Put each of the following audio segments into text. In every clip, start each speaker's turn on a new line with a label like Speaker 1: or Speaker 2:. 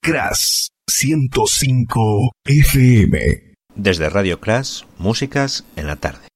Speaker 1: Crash 105 FM.
Speaker 2: Desde Radio Crash, músicas en la tarde.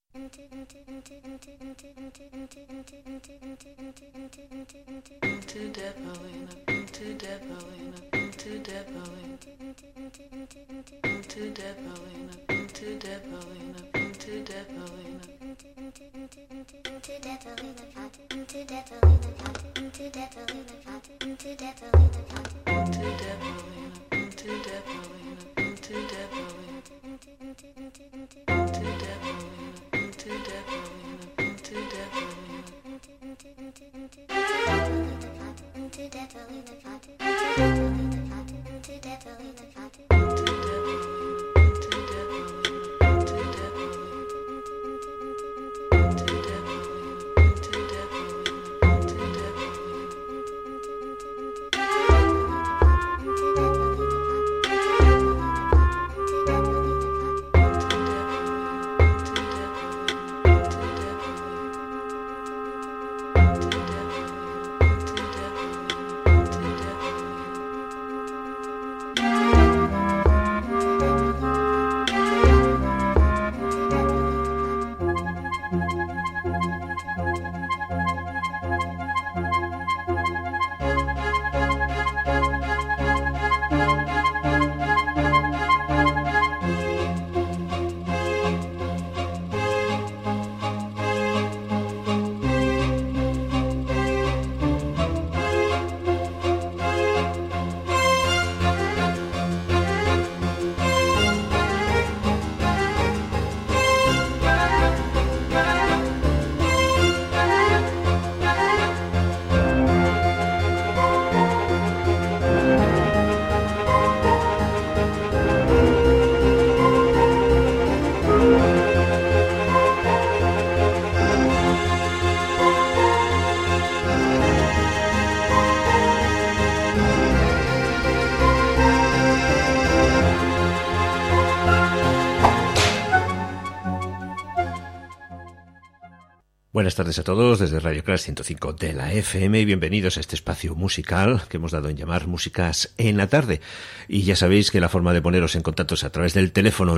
Speaker 2: Buenas tardes a todos desde Radio Crash 105 de la FM y bienvenidos a este espacio musical que hemos dado en llamar Músicas en la Tarde. Y ya sabéis que la forma de poneros en contacto es a través del teléfono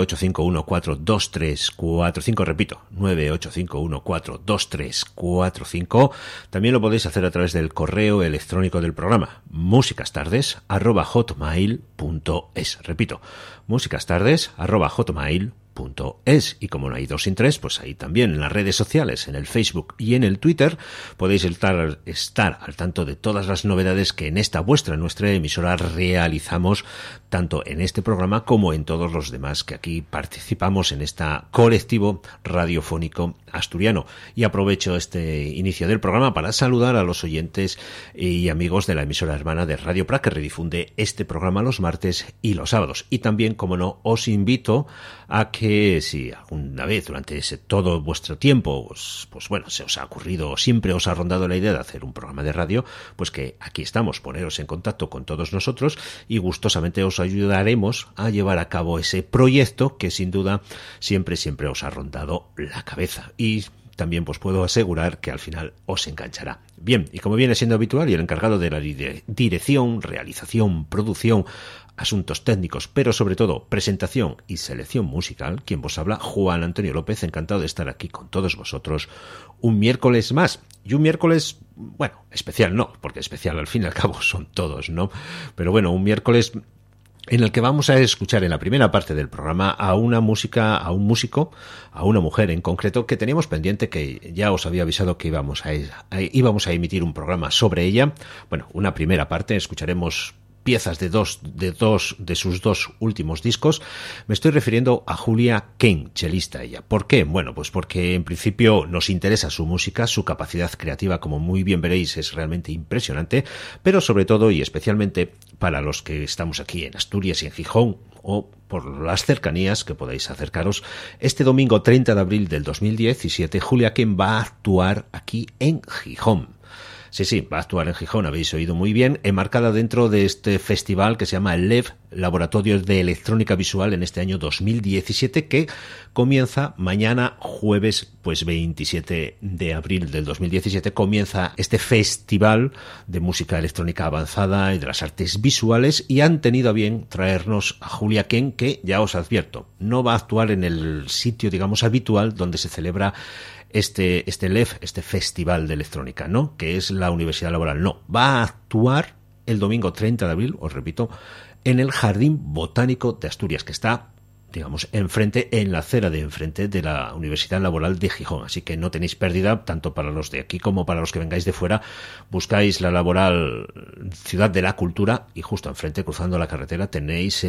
Speaker 2: 985142345, repito, 985142345. También lo podéis hacer a través del correo electrónico del programa, musicastardes@hotmail.es. Repito, musicastardes@hotmail.es. Y como no hay dos sin tres, pues ahí también en las redes sociales, en el Facebook y en el Twitter, podéis estar al tanto de todas las novedades que en nuestra emisora realizamos, tanto en este programa como en todos los demás que aquí participamos en este colectivo radiofónico asturiano. Y aprovecho este inicio del programa para saludar a los oyentes y amigos de la emisora hermana de Radio Prat, que redifunde este programa los martes y los sábados. Y también, como no, os invito a que si alguna vez durante todo vuestro tiempo pues bueno, se os ha ocurrido o siempre os ha rondado la idea de hacer un programa de radio, pues que aquí estamos, poneros en contacto con todos nosotros y gustosamente os ayudaremos a llevar a cabo ese proyecto que sin duda siempre os ha rondado la cabeza. Y también pues puedo asegurar que al final os enganchará. Bien, y como viene siendo habitual, y el encargado de la dirección, realización, producción, asuntos técnicos, pero sobre todo presentación y selección musical, quien vos habla, Juan Antonio López, encantado de estar aquí con todos vosotros un miércoles más. Y un miércoles, bueno, especial no, porque especial al fin y al cabo son todos, ¿no? Pero bueno, un miércoles en el que vamos a escuchar en la primera parte del programa a un músico, a una mujer en concreto que teníamos pendiente, que ya os había avisado que íbamos a emitir un programa sobre ella. Bueno, una primera parte, escucharemos piezas de sus dos últimos discos. Me estoy refiriendo a Julia Kane, chelista ella. ¿Por qué? Bueno, pues porque en principio nos interesa su música, su capacidad creativa, como muy bien veréis, es realmente impresionante, pero sobre todo y especialmente para los que estamos aquí en Asturias y en Gijón, o por las cercanías que podáis acercaros, este domingo 30 de abril del 2017, Julia Kane va a actuar aquí en Gijón. Sí, sí, va a actuar en Gijón, habéis oído muy bien, enmarcada dentro de este festival que se llama el LEV, Laboratorio de Electrónica Visual, en este año 2017, que comienza mañana, jueves, pues 27 de abril del 2017, comienza este festival de música electrónica avanzada y de las artes visuales, y han tenido a bien traernos a Julia Ken, que ya os advierto, no va a actuar en el sitio, digamos, habitual donde se celebra este LEV, este festival de electrónica, ¿no? Que es la Universidad Laboral. No, va a actuar el domingo 30 de abril, os repito, en el Jardín Botánico de Asturias, que está, digamos, enfrente, en la acera de enfrente de la Universidad Laboral de Gijón. Así que no tenéis pérdida, tanto para los de aquí como para los que vengáis de fuera. Buscáis la Laboral Ciudad de la Cultura y justo enfrente, cruzando la carretera, tenéis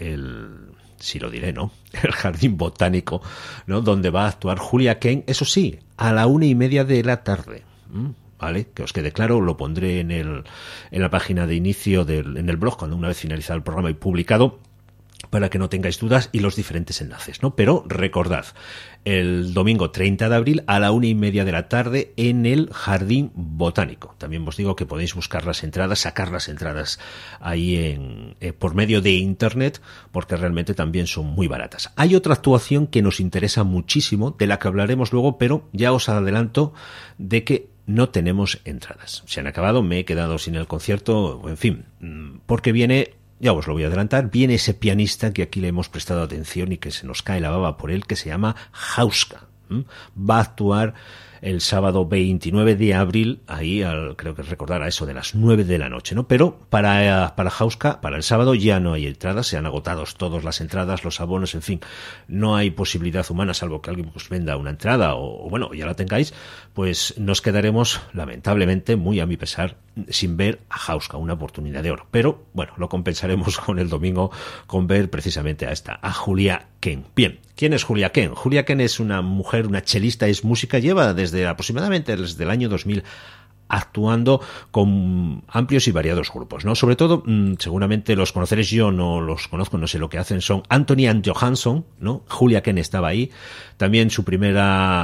Speaker 2: sí lo diré, ¿no? El Jardín Botánico, ¿no? Donde va a actuar Julia Ken, eso sí, a la 1:30 de la tarde. ¿Vale? Que os quede claro, lo pondré en la página de inicio en el blog, cuando una vez finalizado el programa y publicado, para que no tengáis dudas, y los diferentes enlaces, ¿no? Pero recordad, el domingo 30 de abril a la 1:30 de la tarde en el Jardín Botánico. También os digo que podéis buscar las entradas, sacar las entradas ahí por medio de internet, porque realmente también son muy baratas. Hay otra actuación que nos interesa muchísimo, de la que hablaremos luego, pero ya os adelanto de que no tenemos entradas. Se han acabado, me he quedado sin el concierto, en fin, porque viene... Ya os lo voy a adelantar, viene ese pianista que aquí le hemos prestado atención y que se nos cae la baba por él, que se llama Hauska. Va a actuar el sábado 29 de abril, ahí creo que recordar a eso de las 9 de la noche, ¿no? Pero para Hauska, para el sábado ya no hay entradas, se han agotado todas las entradas, los abonos, en fin, no hay posibilidad humana, salvo que alguien os venda una entrada o bueno, ya la tengáis, pues nos quedaremos, lamentablemente, muy a mi pesar, sin ver a Hauska, una oportunidad de oro. Pero, bueno, lo compensaremos con el domingo, con ver precisamente a Julia Ken. Bien, ¿quién es Julia Ken? Julia Ken es una mujer, una chelista, es música, lleva aproximadamente desde el año 2000 actuando con amplios y variados grupos, ¿no? Sobre todo, seguramente los conoceréis, yo no los conozco, no sé lo que hacen, son Anthony and Johansson, ¿no? Julia Ken estaba ahí, también su primer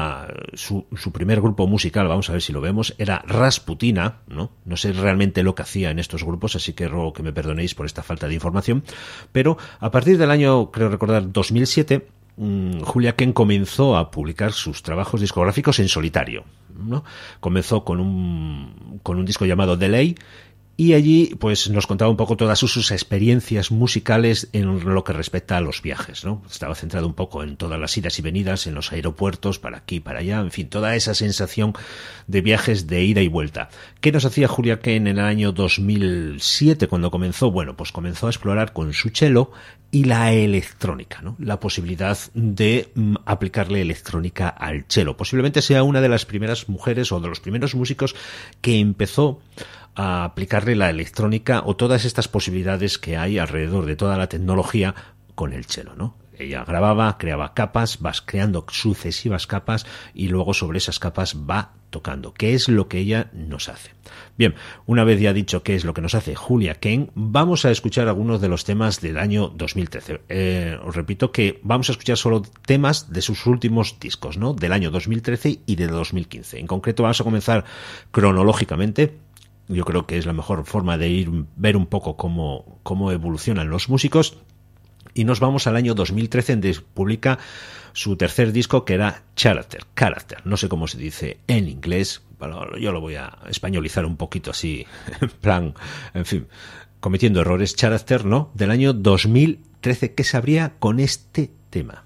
Speaker 2: grupo musical, vamos a ver si lo vemos, era Rasputina, ¿no? No sé realmente lo que hacía en estos grupos, así que ruego que me perdonéis por esta falta de información, pero a partir del año, creo recordar, 2007, Julia Ken comenzó a publicar sus trabajos discográficos en solitario, ¿no? Comenzó con un disco llamado Delay, y allí pues nos contaba un poco todas sus experiencias musicales en lo que respecta a los viajes, ¿no? Estaba centrado un poco en todas las idas y venidas, en los aeropuertos, para aquí y para allá, en fin, toda esa sensación de viajes de ida y vuelta. ¿Qué nos hacía Julia Ken en el año 2007 cuando comenzó? Bueno, pues comenzó a explorar con su cello y la electrónica, ¿no? La posibilidad de aplicarle electrónica al cello. Posiblemente sea una de las primeras mujeres o de los primeros músicos que empezó a aplicarle la electrónica o todas estas posibilidades que hay alrededor de toda la tecnología con el cello, ¿no? Ella grababa, creaba capas, vas creando sucesivas capas y luego sobre esas capas va tocando, que es lo que ella nos hace. Bien, una vez ya dicho qué es lo que nos hace Julia Ken, vamos a escuchar algunos de los temas del año 2013. Os repito que vamos a escuchar solo temas de sus últimos discos, ¿no? Del año 2013 y de 2015. En concreto vamos a comenzar cronológicamente. Yo creo que es la mejor forma de ver un poco cómo evolucionan los músicos. Y nos vamos al año 2013, donde publica su tercer disco, que era Character. No sé cómo se dice en inglés, pero yo lo voy a españolizar un poquito así, en plan, en fin, cometiendo errores. Character, ¿no? Del año 2013, ¿qué sabría con este tema?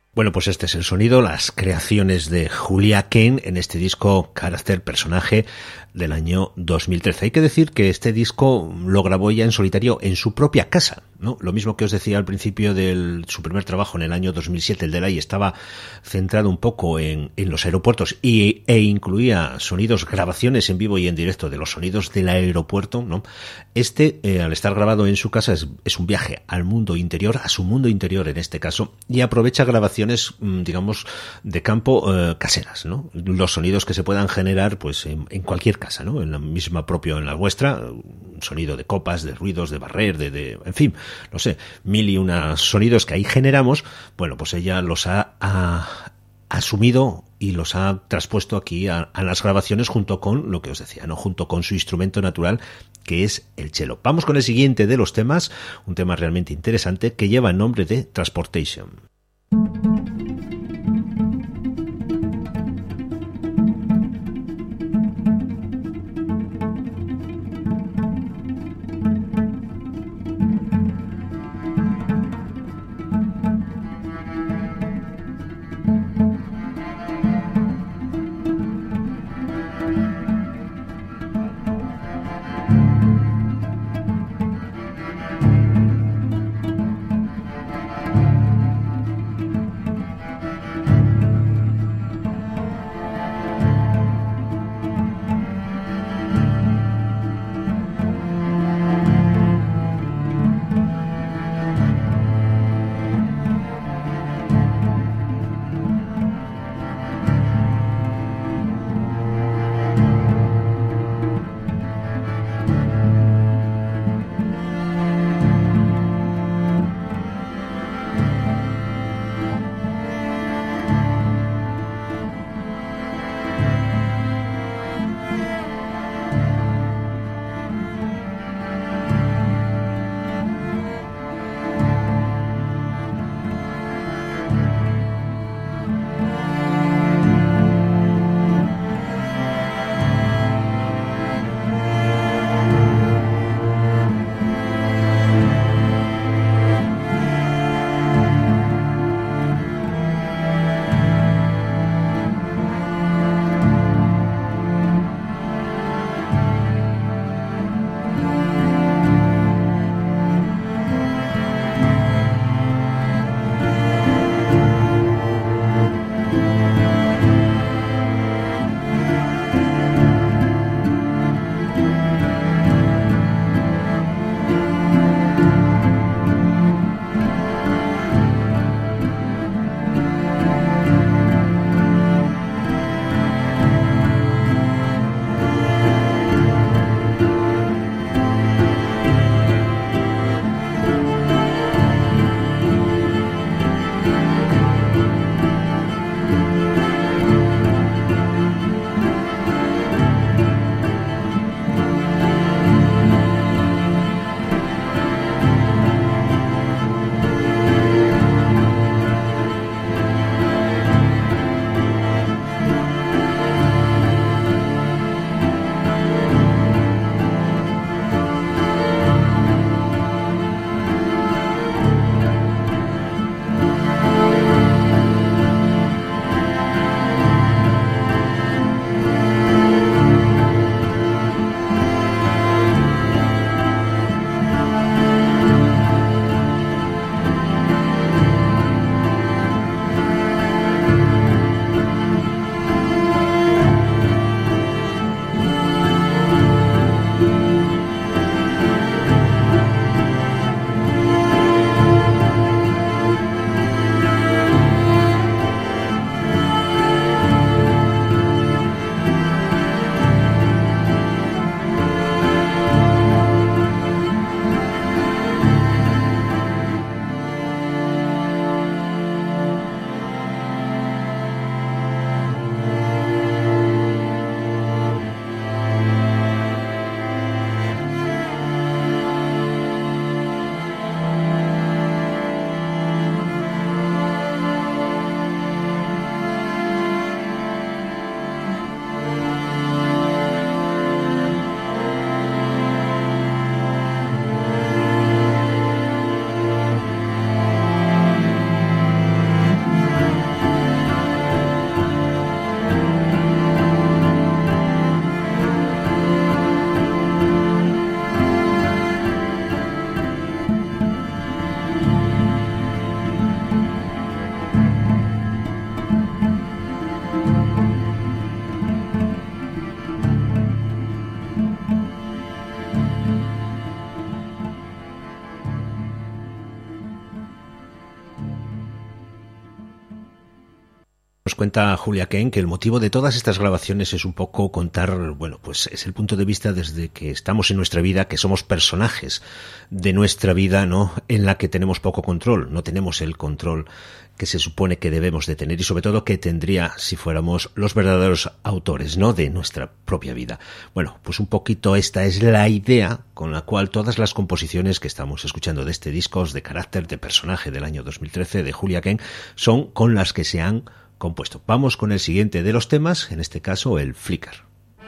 Speaker 2: Bueno, pues este es el sonido, las creaciones de Julia Kane en este disco Carácter Personaje del año 2013. Hay que decir que este disco lo grabó ya en solitario en su propia casa, ¿no? Lo mismo que os decía al principio de su primer trabajo en el año 2007, el Delay, estaba centrado un poco en los aeropuertos e incluía sonidos, grabaciones en vivo y en directo de los sonidos del aeropuerto, ¿no? Al estar grabado en su casa, es un viaje al mundo interior, a su mundo interior en este caso, y aprovecha grabaciones, digamos, de campo caseras, ¿no? Los sonidos que se puedan generar pues en cualquier casa, ¿no? En la misma propia, en la vuestra, un sonido de copas, de ruidos, de barrer, en fin, no sé, mil y unos sonidos que ahí generamos. Bueno, pues ella los ha asumido y los ha traspuesto aquí a las grabaciones junto con lo que os decía, ¿no? Junto con su instrumento natural, que es el cello. Vamos con el siguiente de los temas, un tema realmente interesante que lleva el nombre de Transportation. Nos cuenta Julia Kent que el motivo de todas estas grabaciones es un poco contar, bueno, pues es el punto de vista desde que estamos en nuestra vida, que somos personajes de nuestra vida, ¿no? En la que tenemos poco control, no tenemos el control que se supone que debemos de tener y sobre todo que tendría si fuéramos los verdaderos autores, ¿no? De nuestra propia vida. Bueno, pues un poquito esta es la idea con la cual todas las composiciones que estamos escuchando de este disco de carácter de personaje del año 2013 de Julia Kent son con las que se han compuesto. Vamos con el siguiente de los temas, en este caso el Flicker.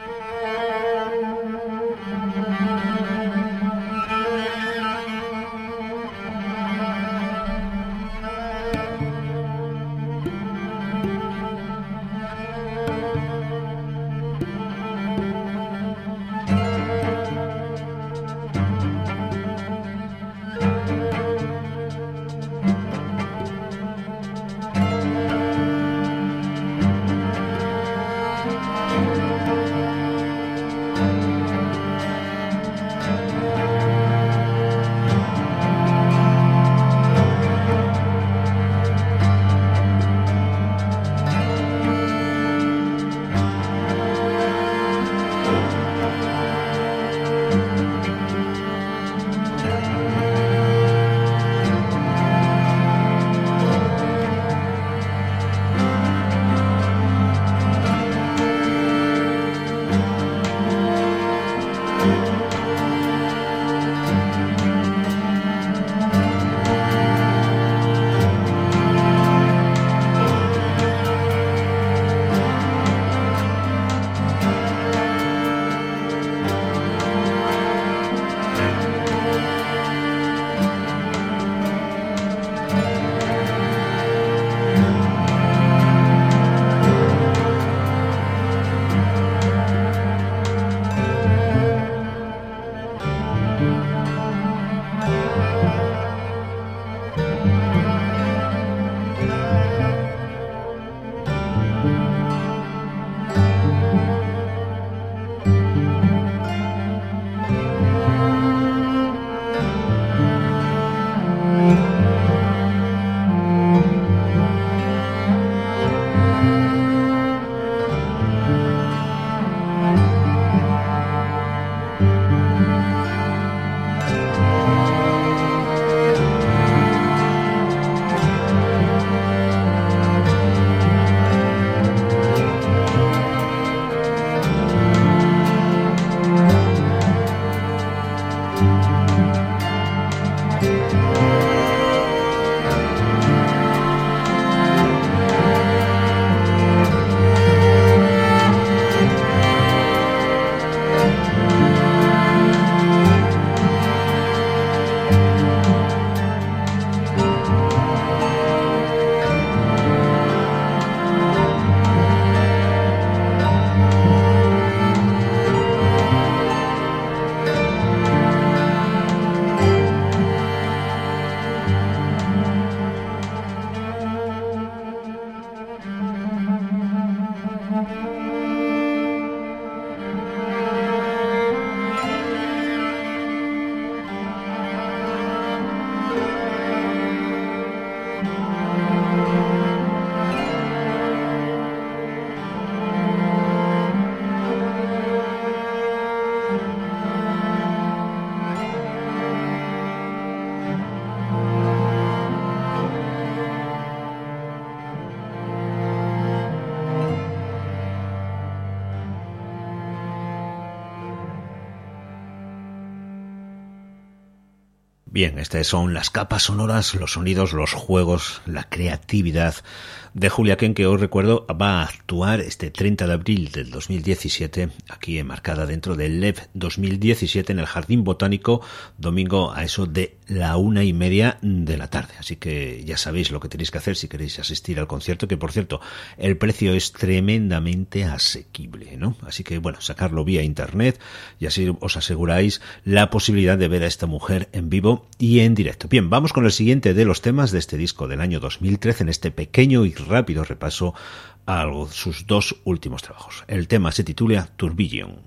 Speaker 2: Bien, estas son las capas sonoras, los sonidos, los juegos, la creatividad de Julia Kent, que os recuerdo va a actuar este 30 de abril del 2017, aquí enmarcada dentro del LEV 2017 en el Jardín Botánico, domingo a eso de la 1:30 de la tarde. Así que ya sabéis lo que tenéis que hacer si queréis asistir al concierto, que por cierto, el precio es tremendamente asequible, ¿no? Así que bueno, sacarlo vía internet y así os aseguráis la posibilidad de ver a esta mujer en vivo y en directo. Bien, vamos con el siguiente de los temas de este disco del año 2013 en este pequeño y rápido repaso a sus dos últimos trabajos. El tema se titula Tourbillon.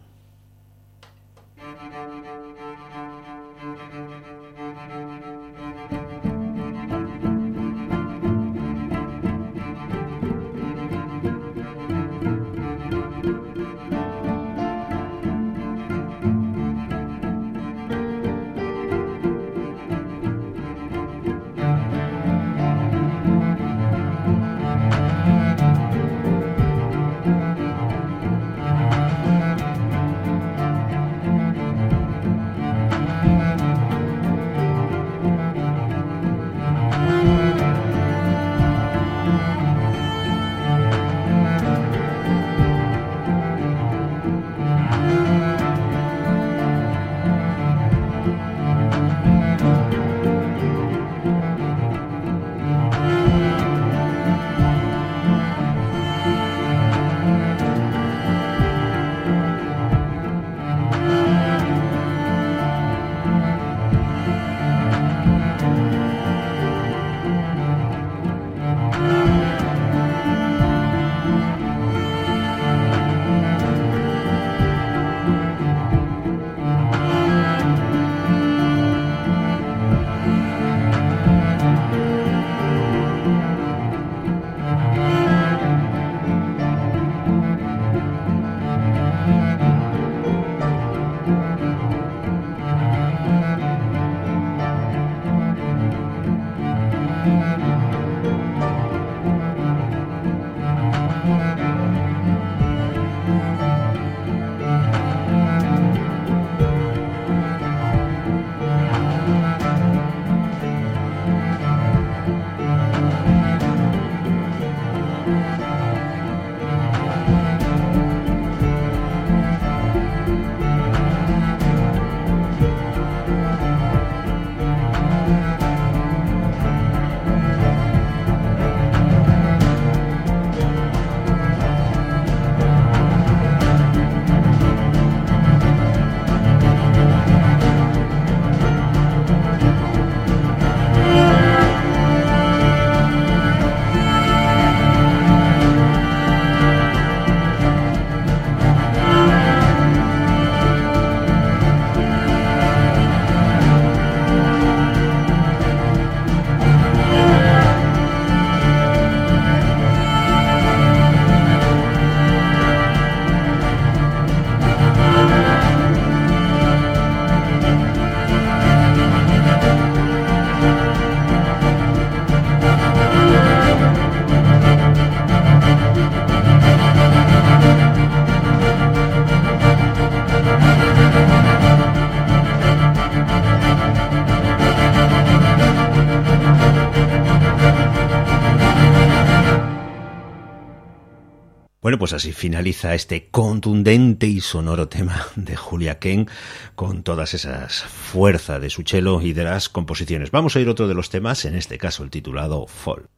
Speaker 2: Bueno, pues así finaliza este contundente y sonoro tema de Julia Kent con todas esas fuerzas de su cello y de las composiciones. Vamos a ir otro de los temas, en este caso el titulado Fall.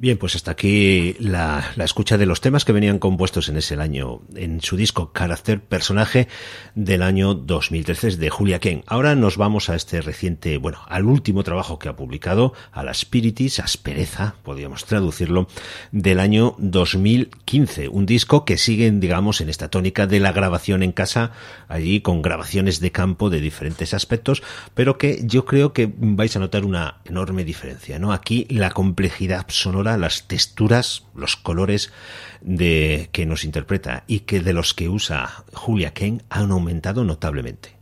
Speaker 2: Bien, pues hasta aquí la escucha de los temas que venían compuestos en ese año, en su disco Carácter Personaje del año 2013 de Julia Ken. Ahora nos vamos a este reciente, bueno, al último trabajo que ha publicado, a la Spiritis, Aspereza, podríamos traducirlo, del año 2015. Un disco que sigue, digamos, en esta tónica de la grabación en casa, allí con grabaciones de campo de diferentes aspectos, pero que yo creo que vais a notar una enorme diferencia, ¿no? Aquí la complejidad sonora, las texturas, los colores que nos interpreta y que de los que usa Julia Ken han aumentado notablemente.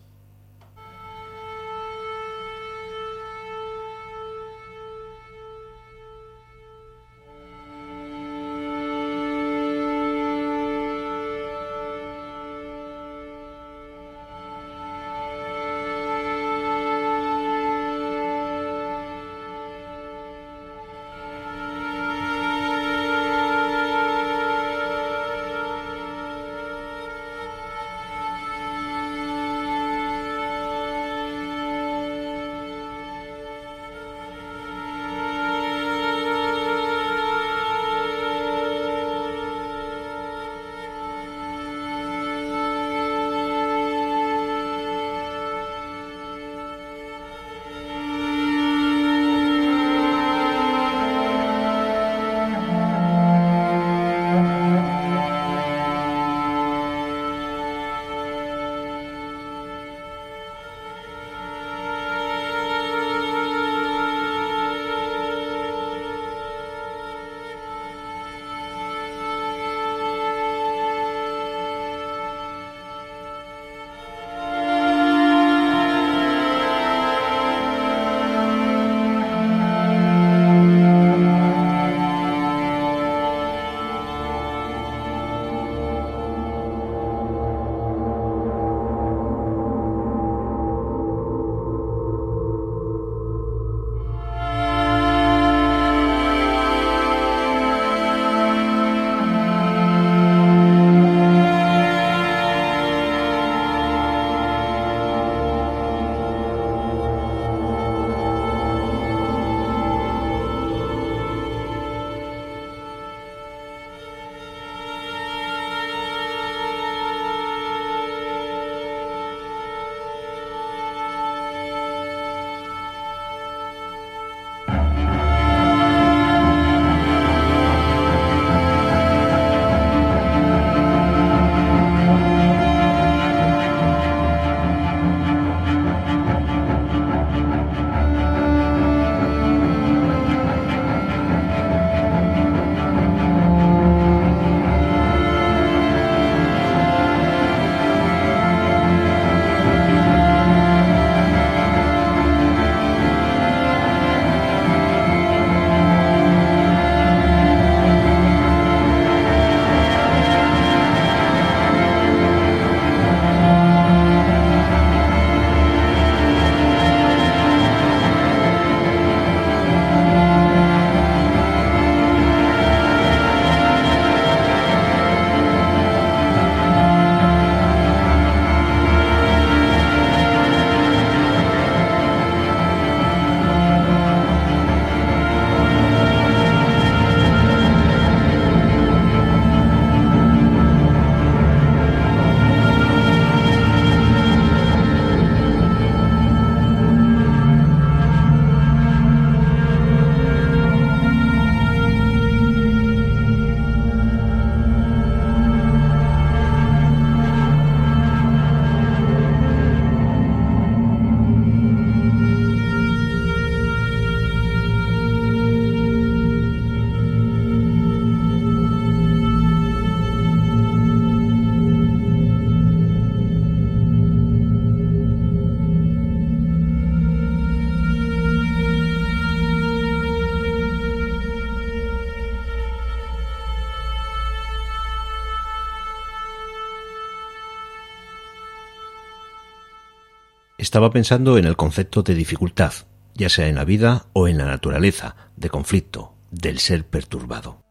Speaker 2: Estaba pensando en el concepto de dificultad, ya sea en la vida o en la naturaleza, de conflicto, del ser perturbado.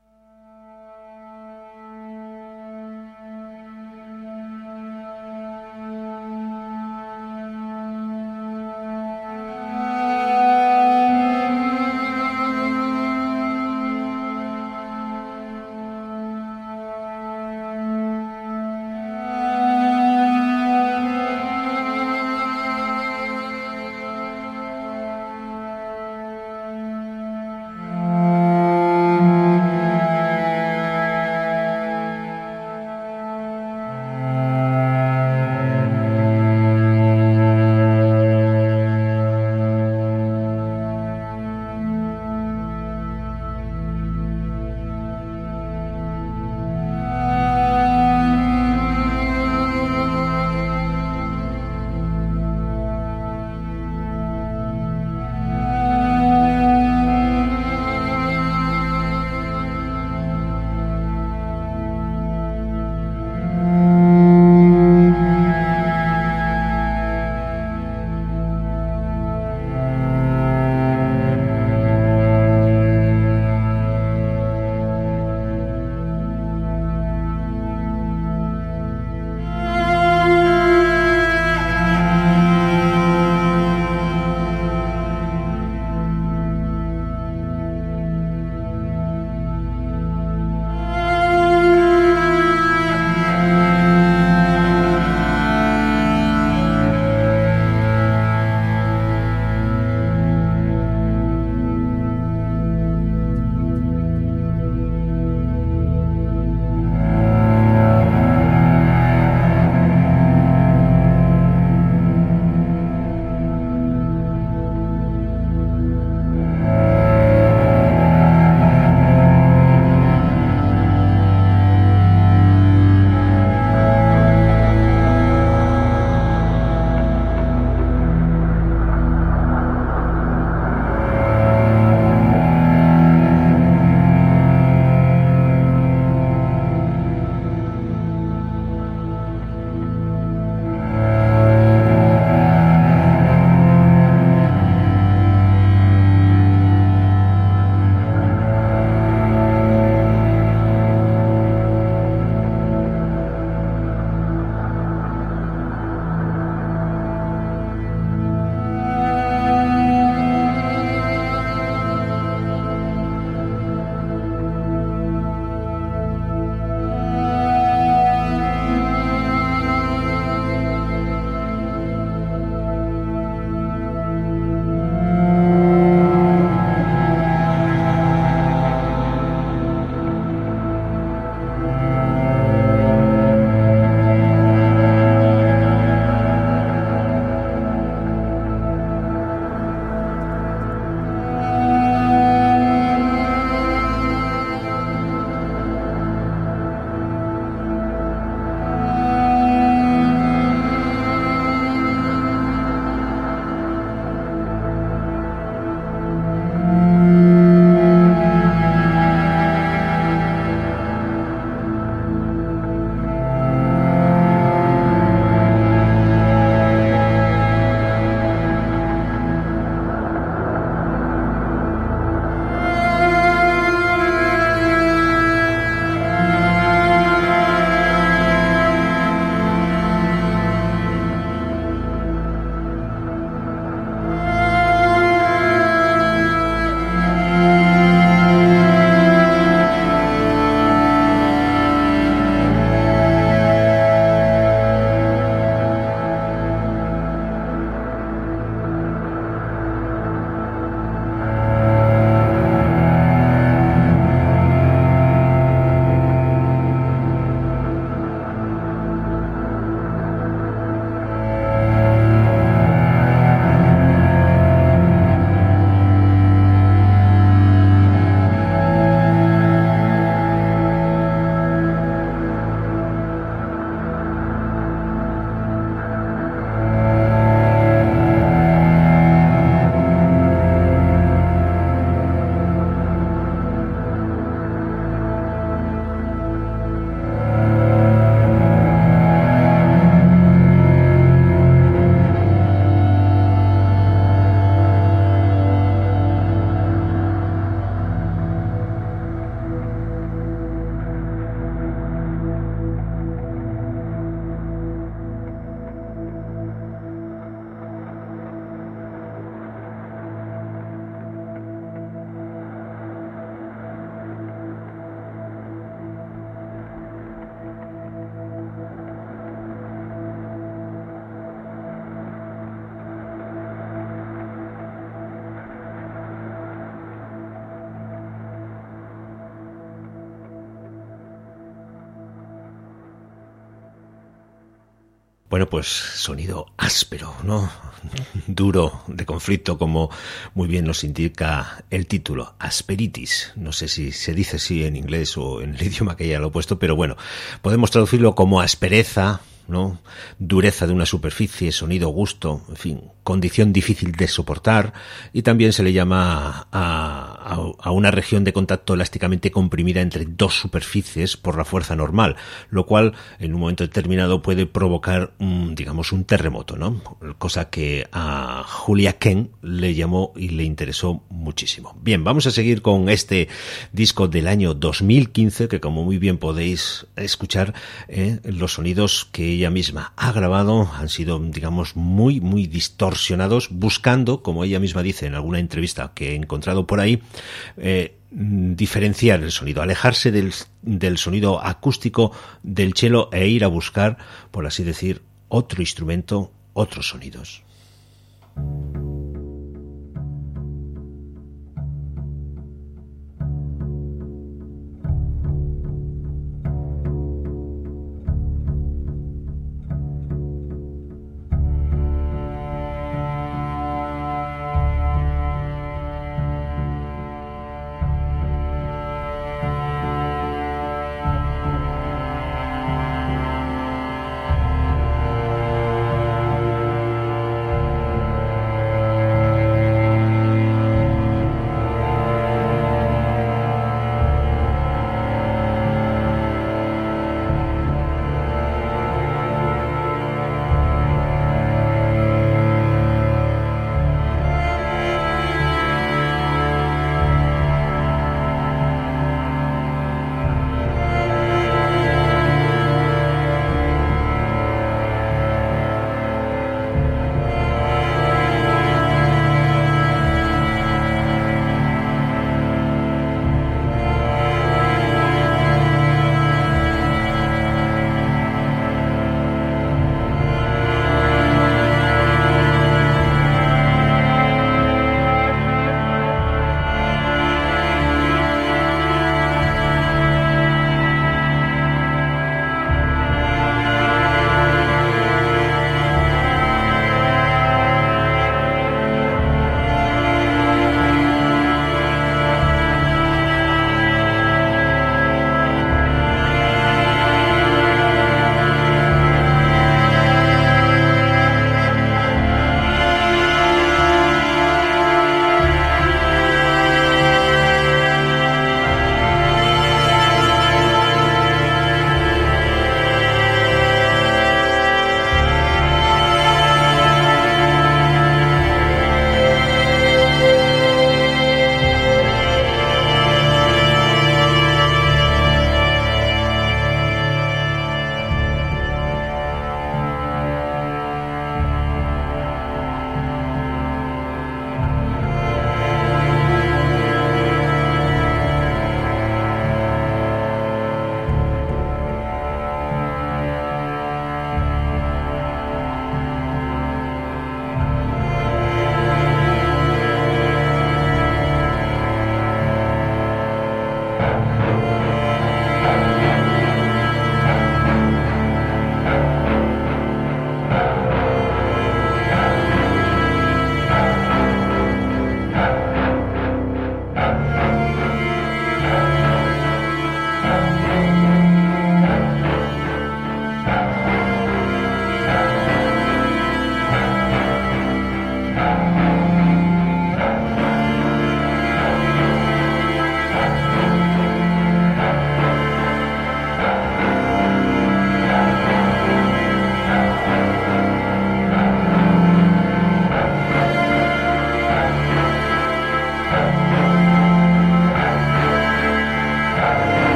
Speaker 2: Bueno, pues sonido áspero, ¿no? Duro, de conflicto, como muy bien nos indica el título, asperities. No sé si se dice así en inglés o en el idioma que ya lo he puesto, pero bueno, podemos traducirlo como aspereza, ¿no? Dureza de una superficie, sonido, gusto, en fin, condición difícil de soportar, y también se le llama a una región de contacto elásticamente comprimida entre dos superficies por la fuerza normal, lo cual en un momento determinado puede provocar digamos un terremoto, ¿no? Cosa que a Julia Kent le llamó y le interesó muchísimo. Bien, vamos a seguir con este disco del año 2015, que como muy bien podéis escuchar, los sonidos que ella misma ha grabado han sido, digamos, muy distorsionados, buscando, como ella misma dice en alguna entrevista que he encontrado por ahí, diferenciar el sonido, alejarse del sonido acústico del cello e ir a buscar, por así decir, otro instrumento, otros sonidos.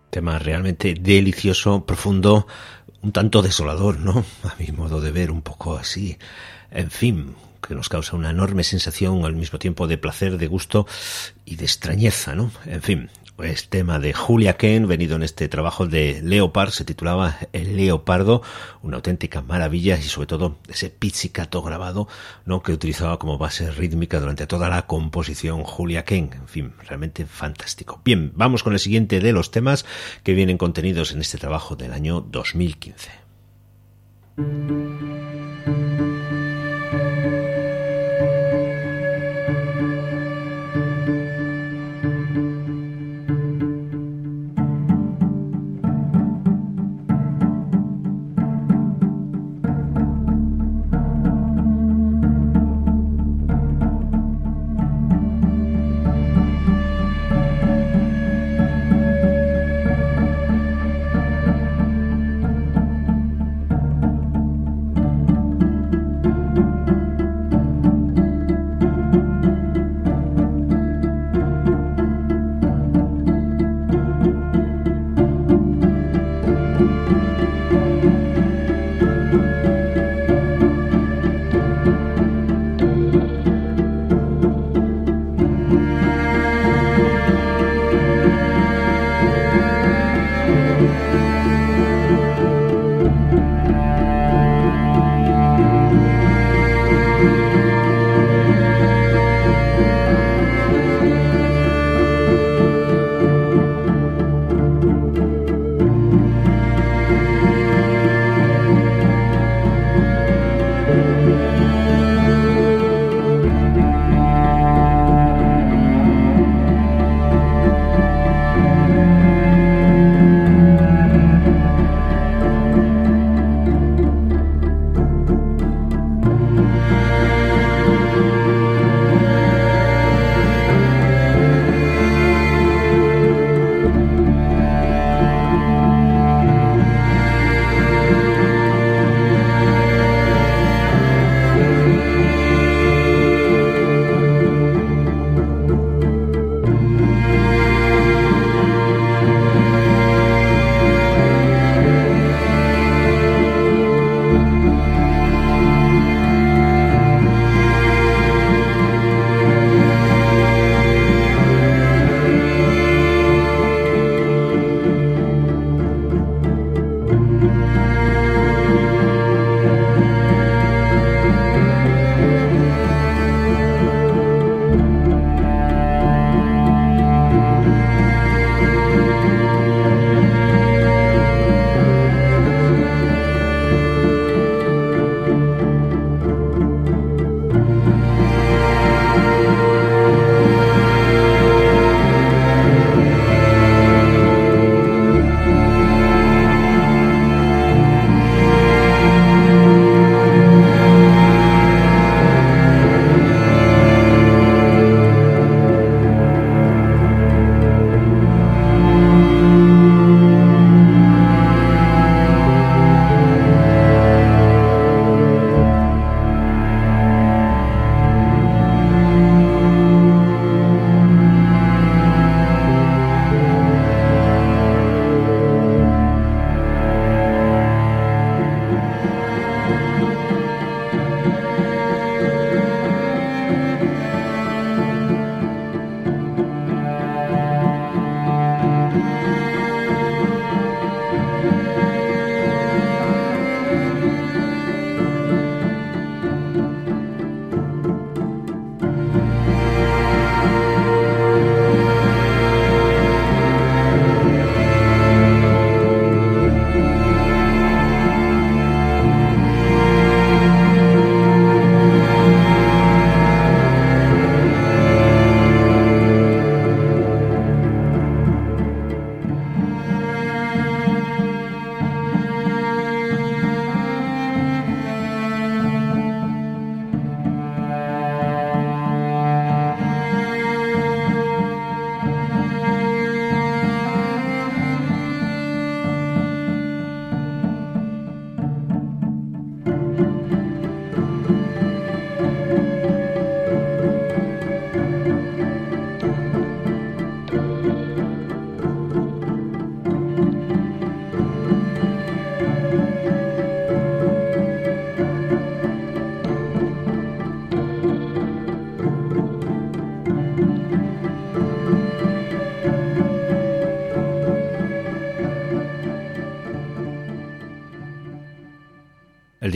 Speaker 2: Tema realmente delicioso, profundo, un tanto desolador, ¿no? A mi modo de ver, un poco así. En fin, que nos causa una enorme sensación al mismo tiempo de placer, de gusto y de extrañeza, ¿no? En fin, es tema de Julia Kent, venido en este trabajo de Leopard, se titulaba El Leopardo, una auténtica maravilla y sobre todo ese pizzicato grabado, ¿no?, que utilizaba como base rítmica durante toda la composición Julia Kent. En fin, realmente fantástico. Bien, vamos con el siguiente de los temas que vienen contenidos en este trabajo del año 2015.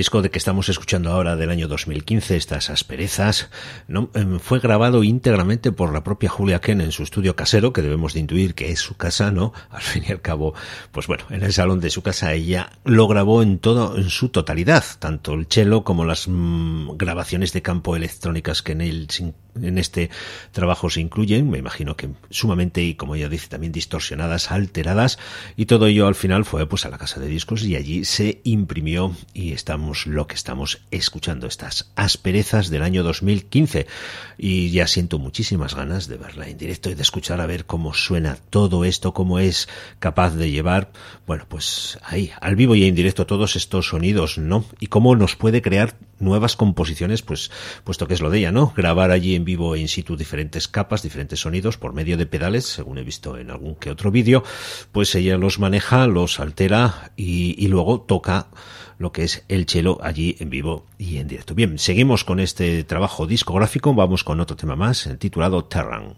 Speaker 2: disco de que estamos escuchando ahora del año 2015, estas asperezas, ¿no? Fue grabado íntegramente por la propia Julia Ken en su estudio casero, que debemos de intuir que es su casa, ¿no? Al fin y al cabo, pues bueno, en el salón de su casa ella lo grabó en su totalidad, tanto el cello como las grabaciones de campo electrónicas que en este trabajo se incluyen, me imagino que sumamente, y como ella dice, también distorsionadas, alteradas, y todo ello al final fue pues a la casa de discos y allí se imprimió y estamos lo que estamos escuchando, estas asperezas del año 2015, y ya siento muchísimas ganas de verla en directo y de escuchar a ver cómo suena todo esto, cómo es capaz de llevar, bueno, pues ahí, al vivo y en directo todos estos sonidos, ¿no? Y cómo nos puede crear nuevas composiciones, pues puesto que es lo de ella, ¿no? Grabar allí en vivo e in situ diferentes capas, diferentes sonidos por medio de pedales, según he visto en algún que otro vídeo, pues ella los maneja, los altera y luego toca lo que es el cello allí en vivo y en directo. Bien, seguimos con este trabajo discográfico, vamos con otro tema más, titulado Terran.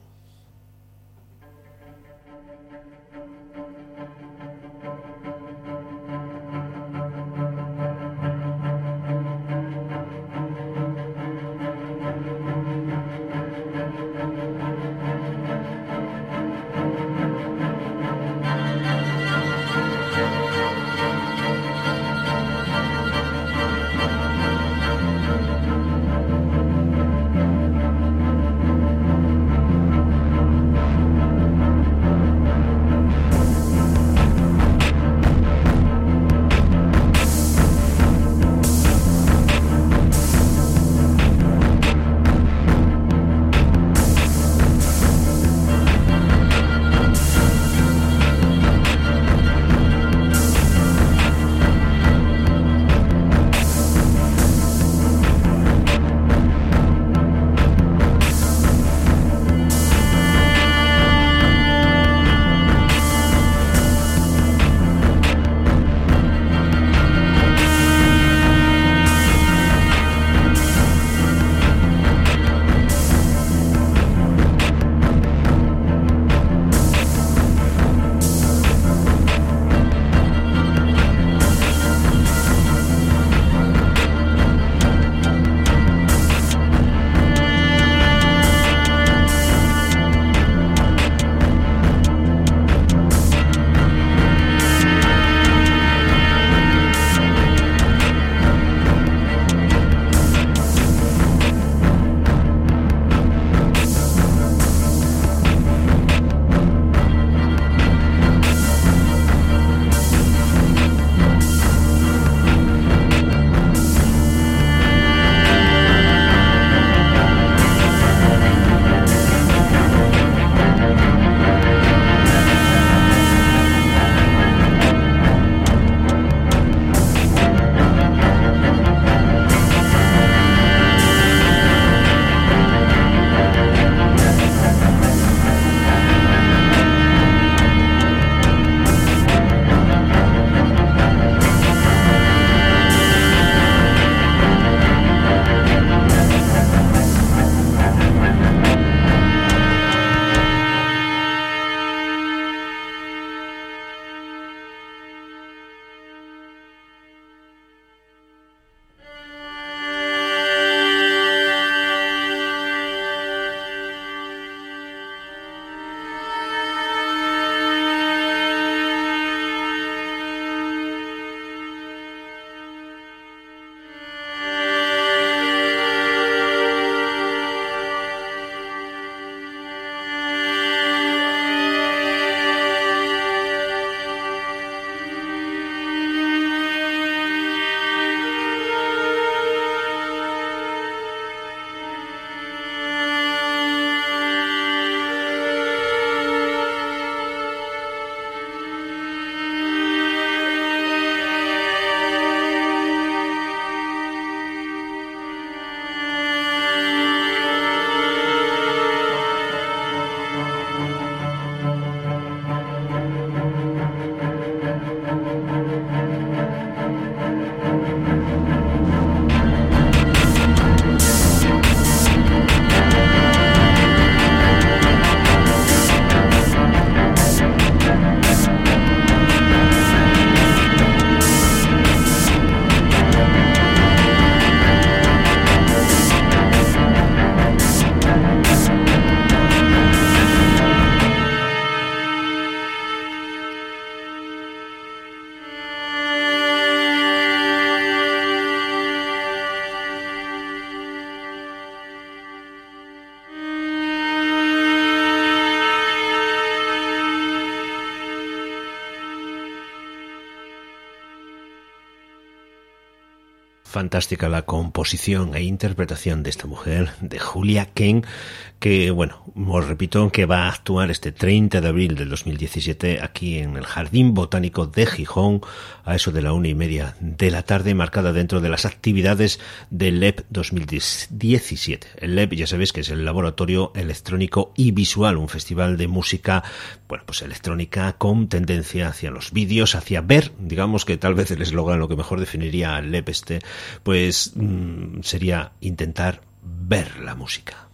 Speaker 2: Fantástica la composición e interpretación de esta mujer, de Julia Kane, que, bueno, os repito, que va a actuar este 30 de abril del 2017 aquí en el Jardín Botánico de Gijón a eso de la 1:30 de la tarde, marcada dentro de las actividades del LEP 2017. El LEP, ya sabéis que es el Laboratorio Electrónico y Visual, un festival de música, bueno, pues electrónica con tendencia hacia los vídeos, hacia ver, digamos que tal vez el eslogan lo que mejor definiría al LEP pues sería intentar ver la música.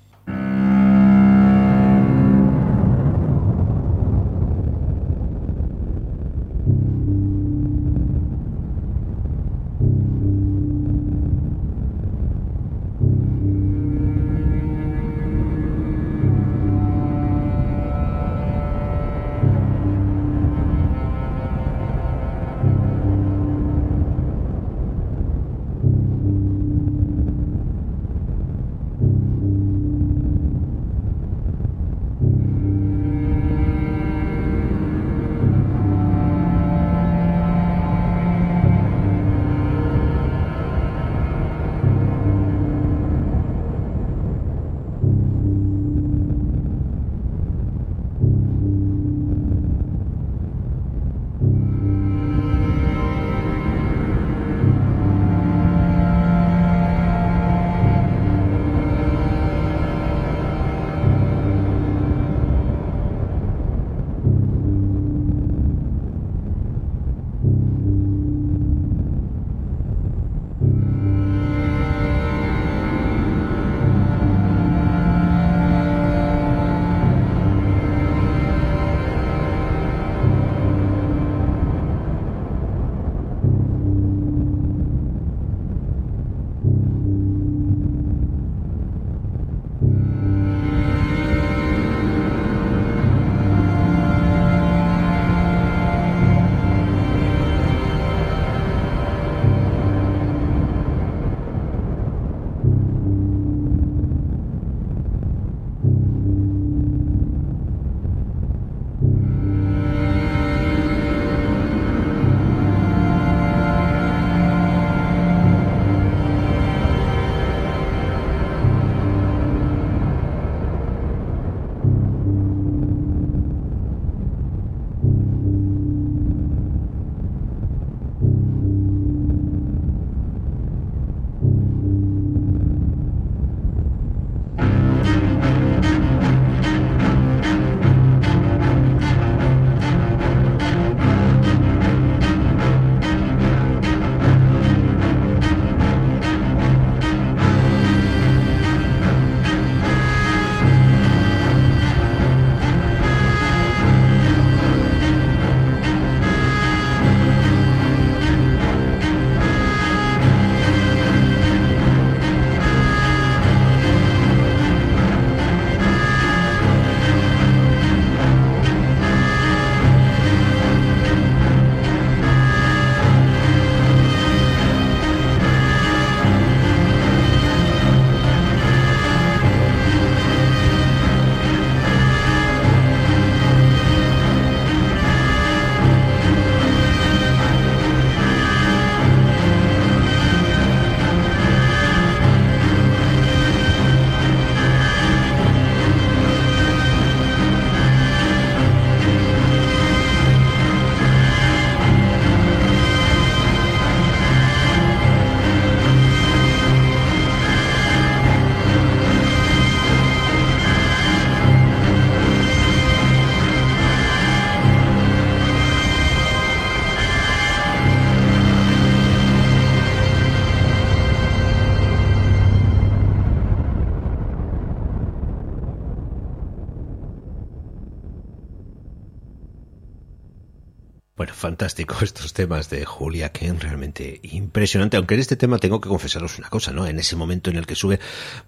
Speaker 2: Bueno, fantástico estos temas de Julia Kane, realmente impresionante, aunque en este tema tengo que confesaros una cosa, ¿no? En ese momento en el que sube,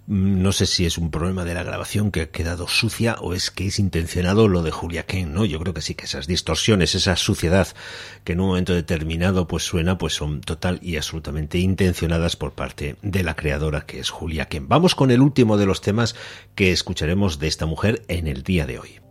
Speaker 2: no sé si es un problema de la grabación que ha quedado sucia o es que es intencionado lo de Julia Kane, ¿no? Yo creo que sí, que esas distorsiones, esa suciedad que en un momento determinado pues suena, pues son total y absolutamente intencionadas por parte de la creadora, que es Julia Kane. Vamos con el último de los temas que escucharemos de esta mujer en el día de hoy.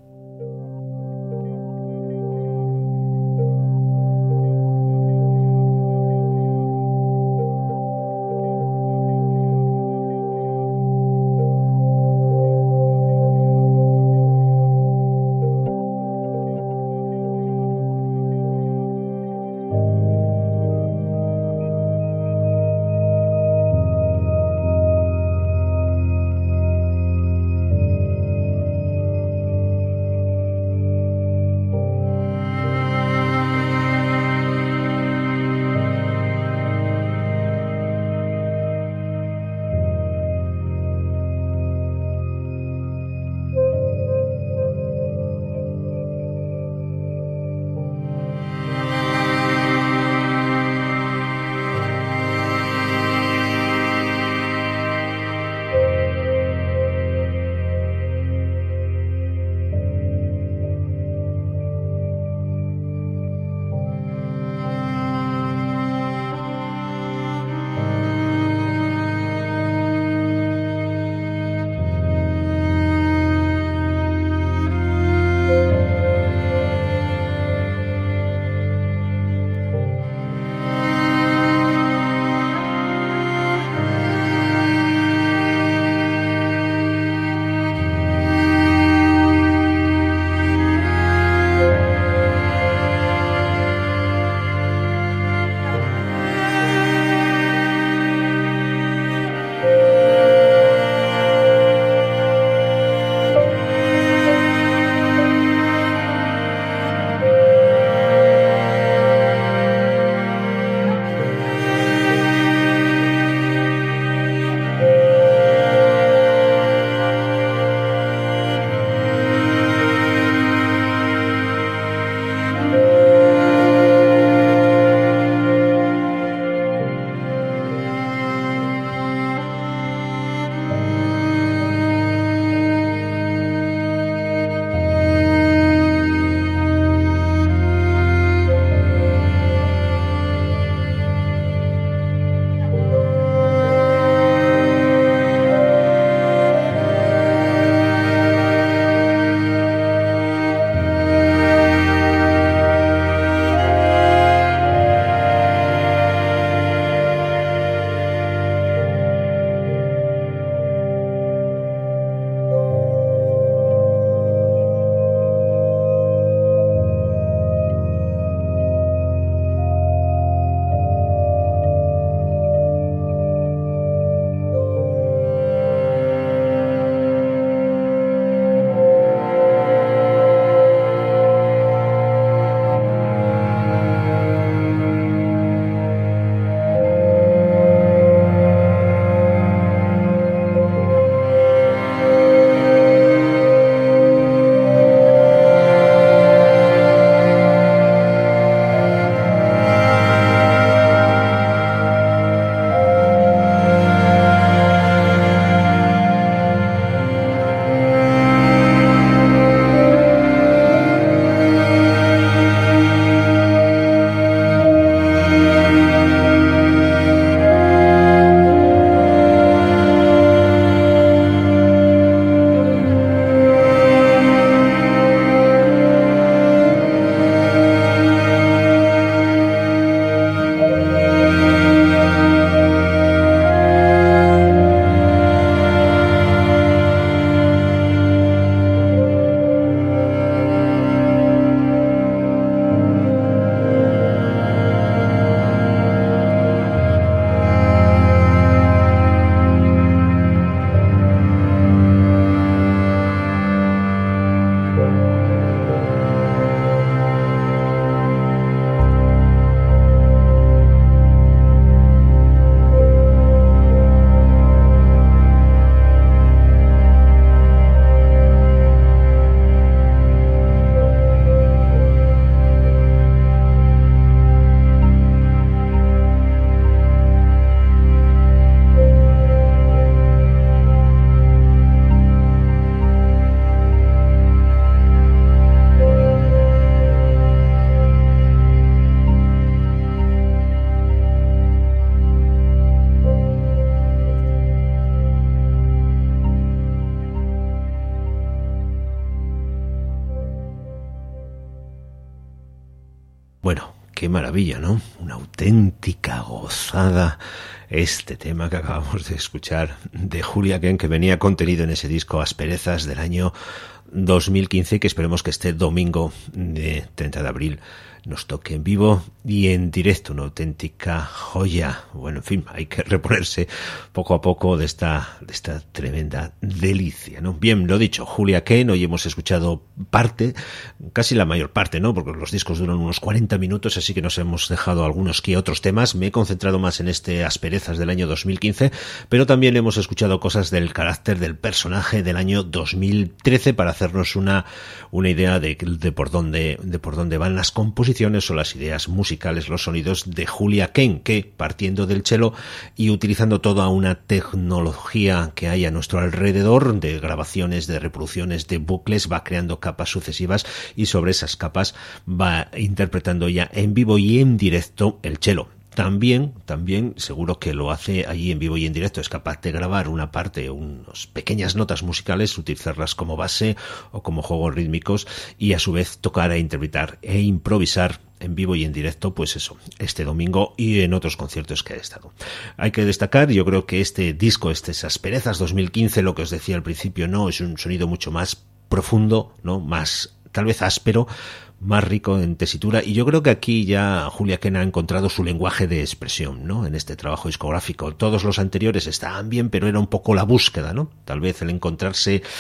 Speaker 2: qué maravilla, ¿no? Una auténtica gozada este tema que acabamos de escuchar de Julia Kent, que venía contenido en ese disco Asperezas del año 2015, que esperemos que este domingo de 30 de abril nos toque en vivo y en directo, una auténtica joya. Bueno, en fin, hay que reponerse poco a poco de esta tremenda delicia, ¿no? Bien, lo dicho, Julia Kent, hoy hemos escuchado parte, casi la mayor parte, ¿no? Porque los discos duran unos 40 minutos, así que nos hemos dejado algunos que otros temas. Me he concentrado más en este Asperezas del año 2015, pero también hemos escuchado cosas del carácter del personaje del año 2013 para hacernos una idea de por dónde van las composiciones o las ideas musicales, los sonidos de Julia Kent, que partiendo del cello y utilizando toda una tecnología que hay a nuestro alrededor de grabaciones, de reproducciones, de bucles, va creando capas sucesivas y sobre esas capas va interpretando ya en vivo y en directo el cello. También, seguro que lo hace allí en vivo y en directo, es capaz de grabar una parte, unas pequeñas notas musicales, utilizarlas como base o como juegos rítmicos y a su vez tocar e interpretar e improvisar en vivo y en directo, pues eso, este domingo y en otros conciertos que ha estado. Hay que destacar, yo creo que este disco, Asperezas 2015, lo que os decía al principio, no es un sonido mucho más profundo, no más tal vez áspero, más rico en tesitura, y yo creo que aquí ya Julia Kent ha encontrado su lenguaje de expresión, ¿no? En este trabajo discográfico. Todos los anteriores estaban bien, pero era un poco la búsqueda, ¿no? Tal vez el encontrar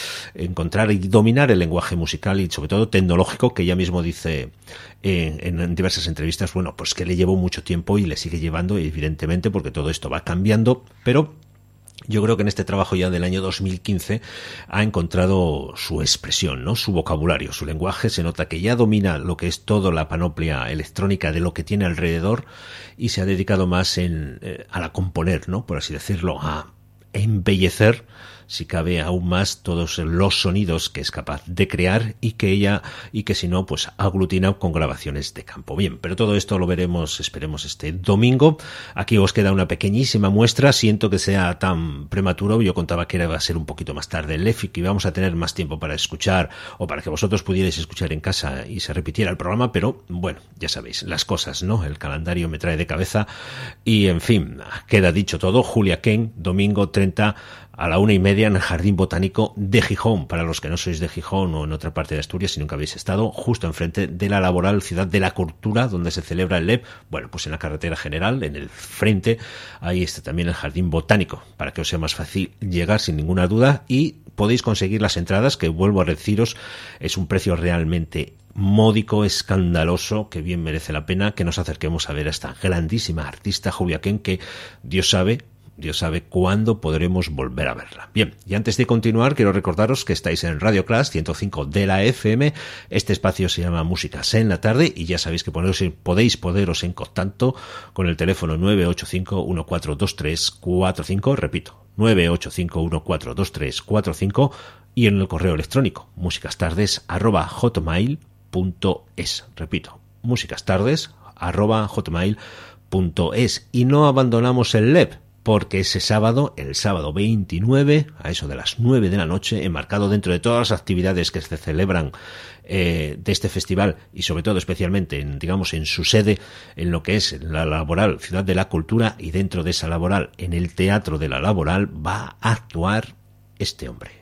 Speaker 2: y dominar el lenguaje musical y sobre todo tecnológico, que ella mismo dice en diversas entrevistas, bueno, pues que le llevó mucho tiempo y le sigue llevando, evidentemente, porque todo esto va cambiando, pero yo creo que en este trabajo ya del año 2015 ha encontrado su expresión, ¿no? Su vocabulario, su lenguaje. Se nota que ya domina lo que es toda la panoplia electrónica de lo que tiene alrededor y se ha dedicado más a la componer, ¿no? Por así decirlo, a embellecer, si cabe aún más, todos los sonidos que es capaz de crear y que si no, pues aglutina con grabaciones de campo. Bien, pero todo esto lo veremos, esperemos, este domingo. Aquí os queda una pequeñísima muestra. Siento que sea tan prematuro. Yo contaba que iba a ser un poquito más tarde el live y que íbamos a tener más tiempo para escuchar o para que vosotros pudierais escuchar en casa y se repitiera el programa, pero bueno, ya sabéis, las cosas, ¿no? El calendario me trae de cabeza y, en fin, queda dicho todo. Julia Kent, domingo 30 a la 1:30 en el Jardín Botánico de Gijón. Para los que no sois de Gijón o en otra parte de Asturias, si nunca habéis estado, justo enfrente de la Laboral Ciudad de la Cultura, donde se celebra el LEP, bueno, pues en la carretera general, en el frente, ahí está también el Jardín Botánico, para que os sea más fácil llegar sin ninguna duda, y podéis conseguir las entradas, que vuelvo a deciros, es un precio realmente módico, escandaloso, que bien merece la pena que nos acerquemos a ver a esta grandísima artista Julia Kent, que Dios sabe cuándo podremos volver a verla. Bien, y antes de continuar, quiero recordaros que estáis en Radio Clash 105 de la FM. Este espacio se llama Músicas en la Tarde y ya sabéis que podéis poneros en contacto con el teléfono 985-142345, repito, 985-142345, y en el correo electrónico musicastardes@hotmail.es. Repito, musicastardes@hotmail.es. Y no abandonamos el LEP, porque ese sábado, el sábado 29, a eso de las 9 de la noche, enmarcado dentro de todas las actividades que se celebran de este festival y sobre todo especialmente en su sede, en lo que es la Laboral Ciudad de la Cultura, y dentro de esa Laboral, en el Teatro de la Laboral, va a actuar este hombre.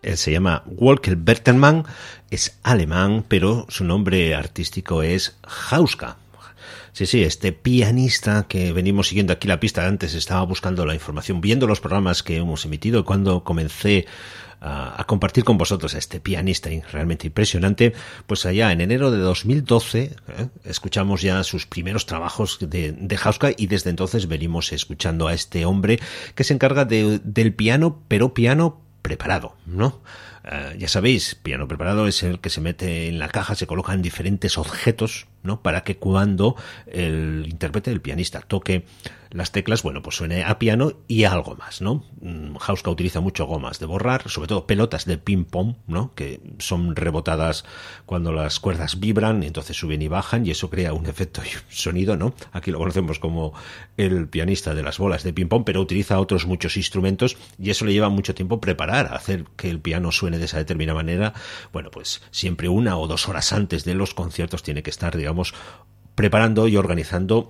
Speaker 2: se llama Walker Bertelmann, es alemán, pero su nombre artístico es Hauska. Sí, este pianista que venimos siguiendo aquí la pista. Antes estaba buscando la información, viendo los programas que hemos emitido, cuando comencé a compartir con vosotros a este pianista realmente impresionante, pues allá en enero de 2012 escuchamos ya sus primeros trabajos de Hauska, y desde entonces venimos escuchando a este hombre que se encarga del piano, pero piano preparado, ¿no? Ya sabéis, piano preparado es el que se mete en la caja, se colocan diferentes objetos, ¿no? Para que cuando el intérprete, el pianista, toque las teclas, bueno, pues suene a piano y a algo más, ¿no? Hauska utiliza mucho gomas de borrar, sobre todo pelotas de ping-pong, ¿no? Que son rebotadas cuando las cuerdas vibran, y entonces suben y bajan, y eso crea un efecto y un sonido, ¿no? Aquí lo conocemos como el pianista de las bolas de ping-pong, pero utiliza otros muchos instrumentos, y eso le lleva mucho tiempo preparar, hacer que el piano suene de esa determinada manera. Bueno, pues siempre 1 o 2 horas antes de los conciertos tiene que estar, digamos, preparando y organizando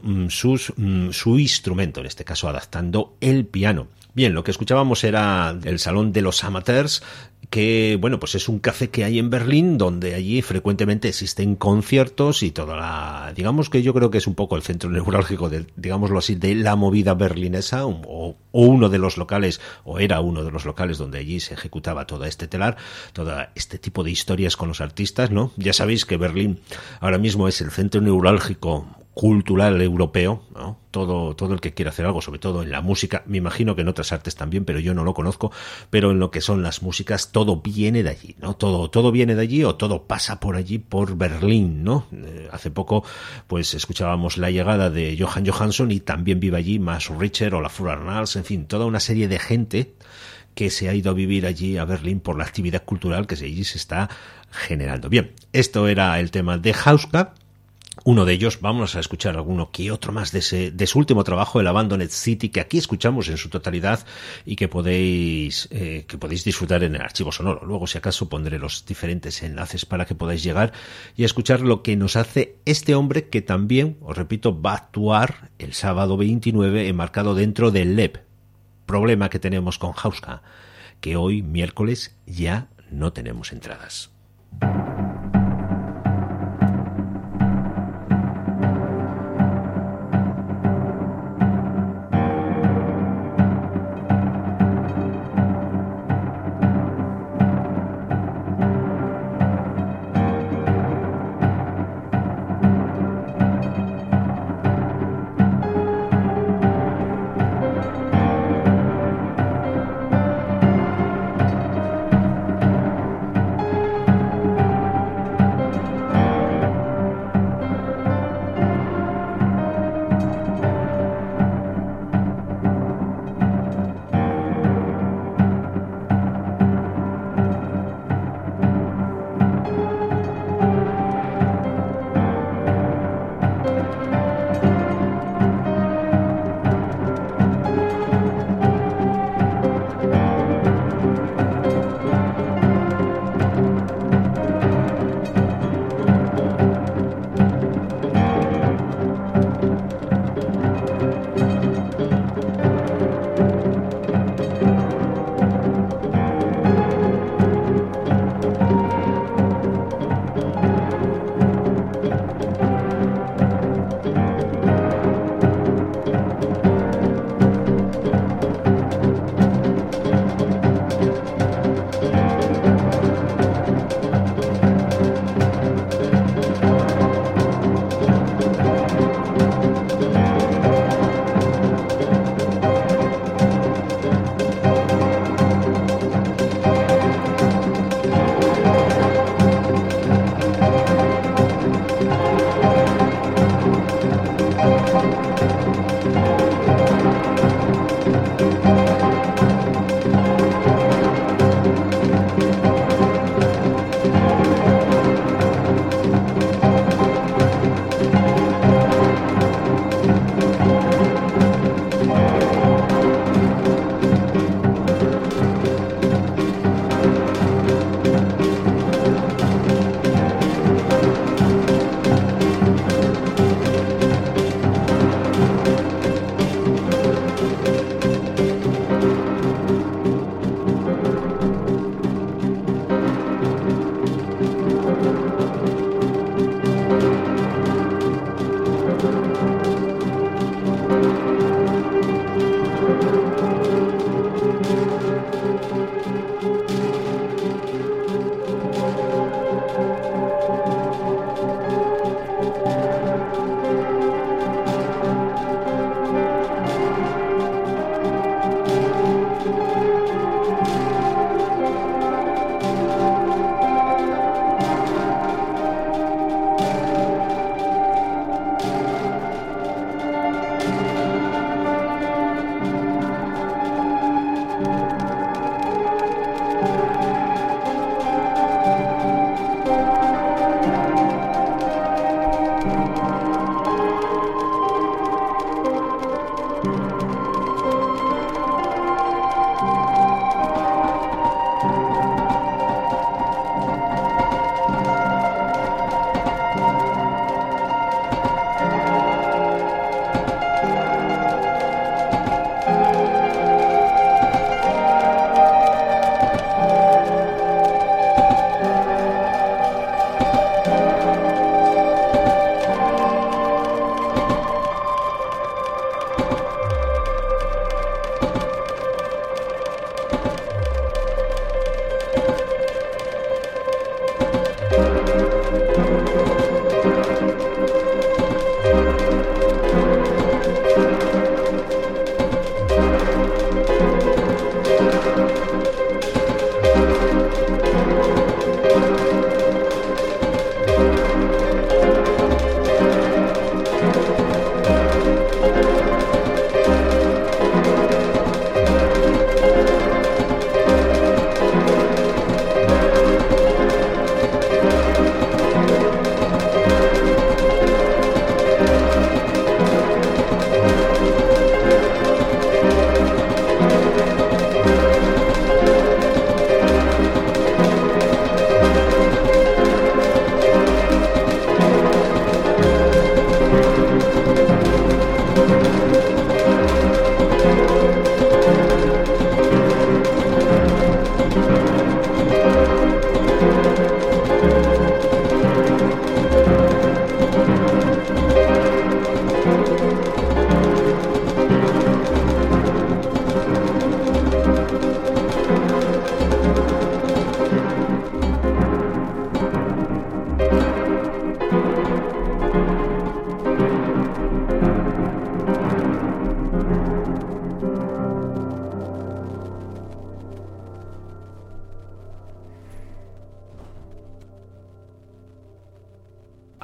Speaker 2: su instrumento, en este caso adaptando el piano. Bien, lo que escuchábamos era el Salón de los Amateurs, que, bueno, pues es un café que hay en Berlín, donde allí frecuentemente existen conciertos y toda la, digamos que yo creo que es un poco el centro neurálgico de, digámoslo así, de la movida berlinesa, o uno de los locales, o era uno de los locales donde allí se ejecutaba todo este telar, todo este tipo de historias con los artistas, ¿no? Ya sabéis que Berlín ahora mismo es el centro neurálgico cultural europeo, ¿no? Todo el que quiera hacer algo, sobre todo en la música, me imagino que en otras artes también, pero yo no lo conozco, pero en lo que son las músicas, todo viene de allí, ¿no? Todo viene de allí, o todo pasa por allí, por Berlín, ¿no? Hace poco, pues escuchábamos la llegada de Johan Johansson, y también vive allí Max Richter o la Fur Arnalds, en fin, toda una serie de gente que se ha ido a vivir allí a Berlín por la actividad cultural que allí se está generando. Bien, esto era el tema de Hauska. Uno de ellos, vamos a escuchar alguno que otro más de su último trabajo, el Abandoned City, que aquí escuchamos en su totalidad y que podéis disfrutar en el archivo sonoro. Luego, si acaso, pondré los diferentes enlaces para que podáis llegar y escuchar lo que nos hace este hombre, que también, os repito, va a actuar el sábado 29 enmarcado dentro del LEP. Problema que tenemos con Hauska, que hoy, miércoles, ya no tenemos entradas.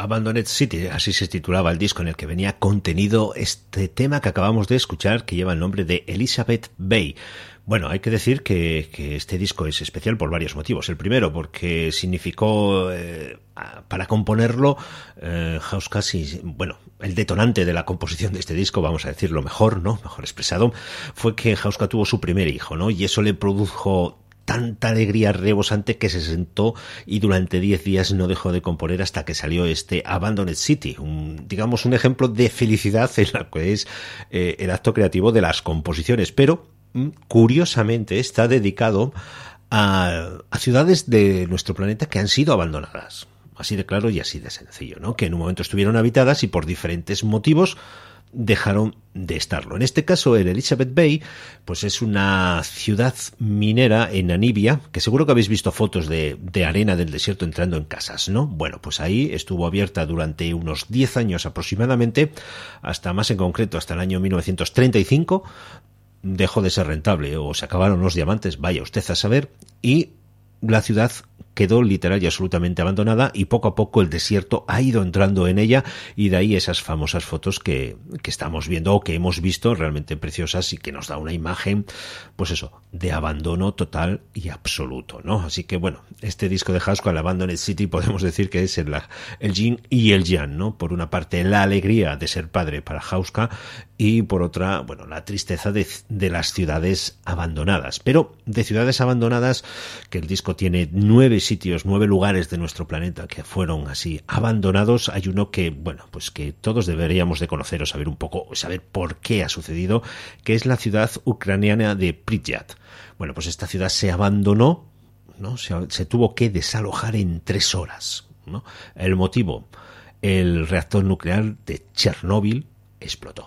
Speaker 2: Abandoned City, así se titulaba el disco en el que venía contenido este tema que acabamos de escuchar, que lleva el nombre de Elizabeth Bay. Bueno, hay que decir que este disco es especial por varios motivos. El primero, porque significó, para componerlo, Hauska, bueno, el detonante de la composición de este disco, vamos a decirlo mejor, ¿no? Mejor expresado, fue que Hauska tuvo su primer hijo, ¿no? Y eso le produjo tanta alegría rebosante que se sentó y durante 10 días no dejó de componer hasta que salió este Abandoned City, digamos un ejemplo de felicidad en la que es el acto creativo de las composiciones, pero curiosamente está dedicado a ciudades de nuestro planeta que han sido abandonadas, así de claro y así de sencillo, ¿no? Que en un momento estuvieron habitadas y por diferentes motivos dejaron de estarlo. En este caso, el Elizabeth Bay, pues es una ciudad minera en Namibia, que seguro que habéis visto fotos de arena del desierto entrando en casas, ¿no? Bueno, pues ahí estuvo abierta durante unos 10 años aproximadamente, hasta más en concreto, hasta el año 1935, dejó de ser rentable o se acabaron los diamantes, vaya usted a saber, y la ciudad quedó literal y absolutamente abandonada y poco a poco el desierto ha ido entrando en ella y de ahí esas famosas fotos que estamos viendo o que hemos visto realmente preciosas y que nos da una imagen, pues eso, de abandono total y absoluto, ¿no? Así que bueno, este disco de Hauska, el Abandoned City, podemos decir que es el yin y el yang, ¿no? Por una parte la alegría de ser padre para Hauska y por otra, bueno, la tristeza de las ciudades abandonadas, pero de ciudades abandonadas que el disco tiene 9 sitios, 9 lugares de nuestro planeta que fueron así abandonados. Hay uno que, bueno, pues que todos deberíamos de conocer o saber un poco, saber por qué ha sucedido, que es la ciudad ucraniana de Pripyat. Bueno, pues esta ciudad se abandonó, ¿no? Se tuvo que desalojar en 3 horas, ¿no? El motivo, el reactor nuclear de Chernóbil explotó.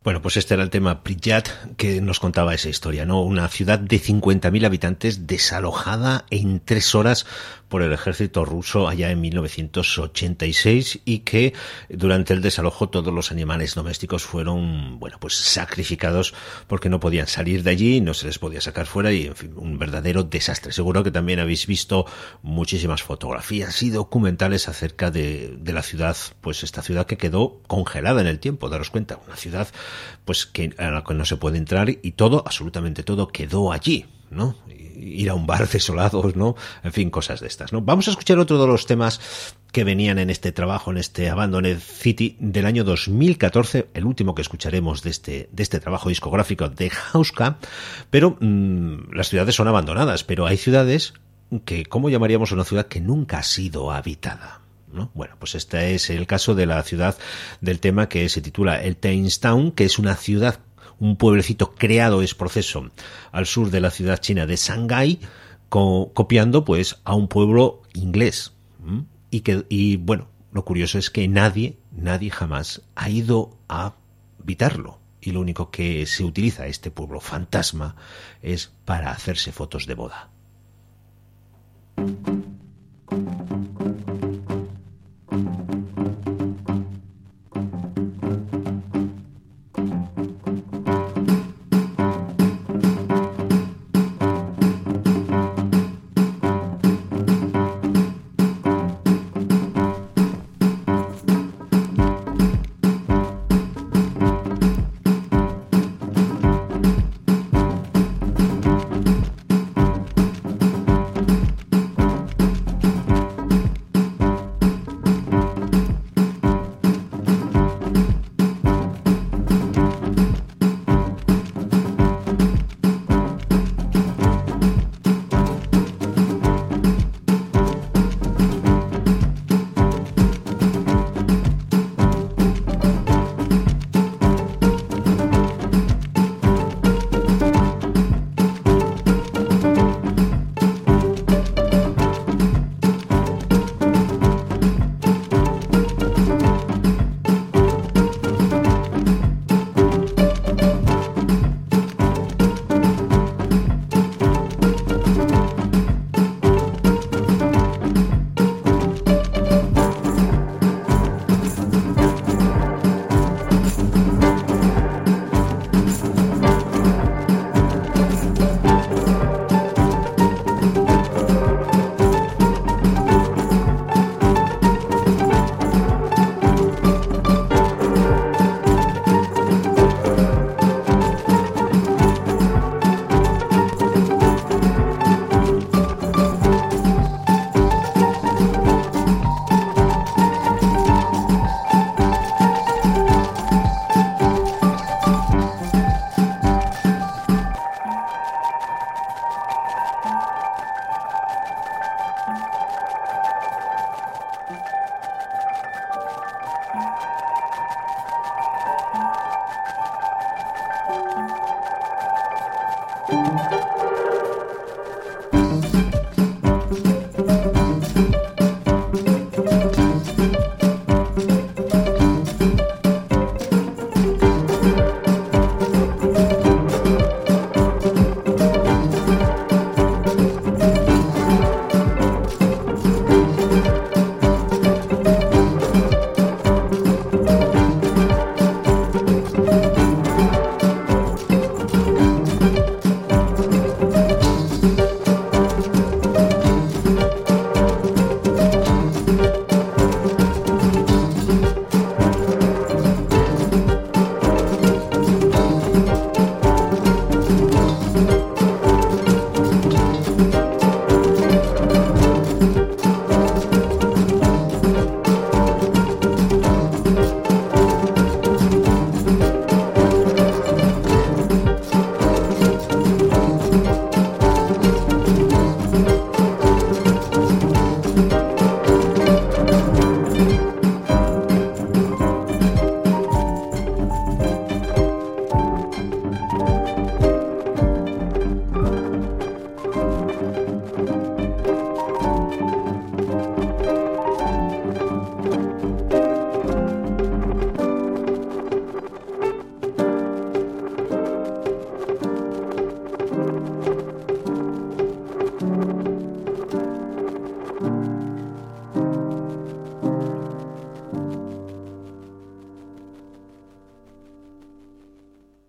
Speaker 2: Bueno, pues este era el tema Pripyat que nos contaba esa historia, ¿no? Una ciudad de 50.000 habitantes desalojada en 3 horas por el ejército ruso allá en 1986 y que durante el desalojo todos los animales domésticos fueron, bueno, pues sacrificados porque no podían salir de allí, no se les podía sacar fuera y, en fin, un verdadero desastre. Seguro que también habéis visto muchísimas fotografías y documentales acerca de la ciudad, pues esta ciudad que quedó congelada en el tiempo, daros cuenta, una ciudad pues que a la que no se puede entrar y todo, absolutamente todo quedó allí, ¿no? Ir a un bar desolados, ¿no? En fin, cosas de estas, ¿no? Vamos a escuchar otro de los temas que venían en este trabajo, en este Abandoned City del año 2014, el último que escucharemos de este trabajo discográfico de Hauska, pero las ciudades son abandonadas, pero hay ciudades que, ¿cómo llamaríamos una ciudad que nunca ha sido habitada? ¿No? Bueno, pues este es el caso de la ciudad del tema que se titula El Town, que es una ciudad, un pueblecito creado es proceso al sur de la ciudad china de Shanghái, copiando pues a un pueblo inglés. Y bueno, lo curioso es que nadie jamás ha ido a habitarlo. Y lo único que se utiliza este pueblo fantasma es para hacerse fotos de boda.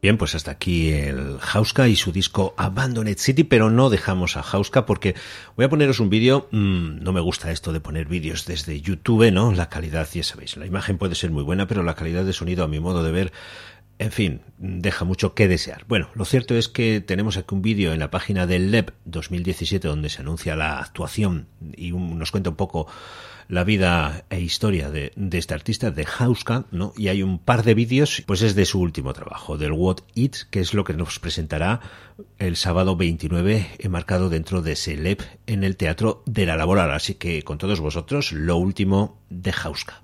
Speaker 2: Bien, pues hasta aquí el Hauska y su disco Abandoned City, pero no dejamos a Hauska porque voy a poneros un vídeo. No me gusta esto de poner vídeos desde YouTube, ¿no? La calidad, ya sabéis, la imagen puede ser muy buena, pero la calidad de sonido, a mi modo de ver, en fin, deja mucho que desear. Bueno, lo cierto es que tenemos aquí un vídeo en la página del LEP 2017 donde se anuncia la actuación y nos cuenta un poco la vida e historia de este artista, de Hauska, ¿no? Y hay un par de vídeos, pues es de su último trabajo, del What It, que es lo que nos presentará el sábado 29, enmarcado dentro de ese LEP en el Teatro de la Laboral. Así que con todos vosotros, lo último de Hauska.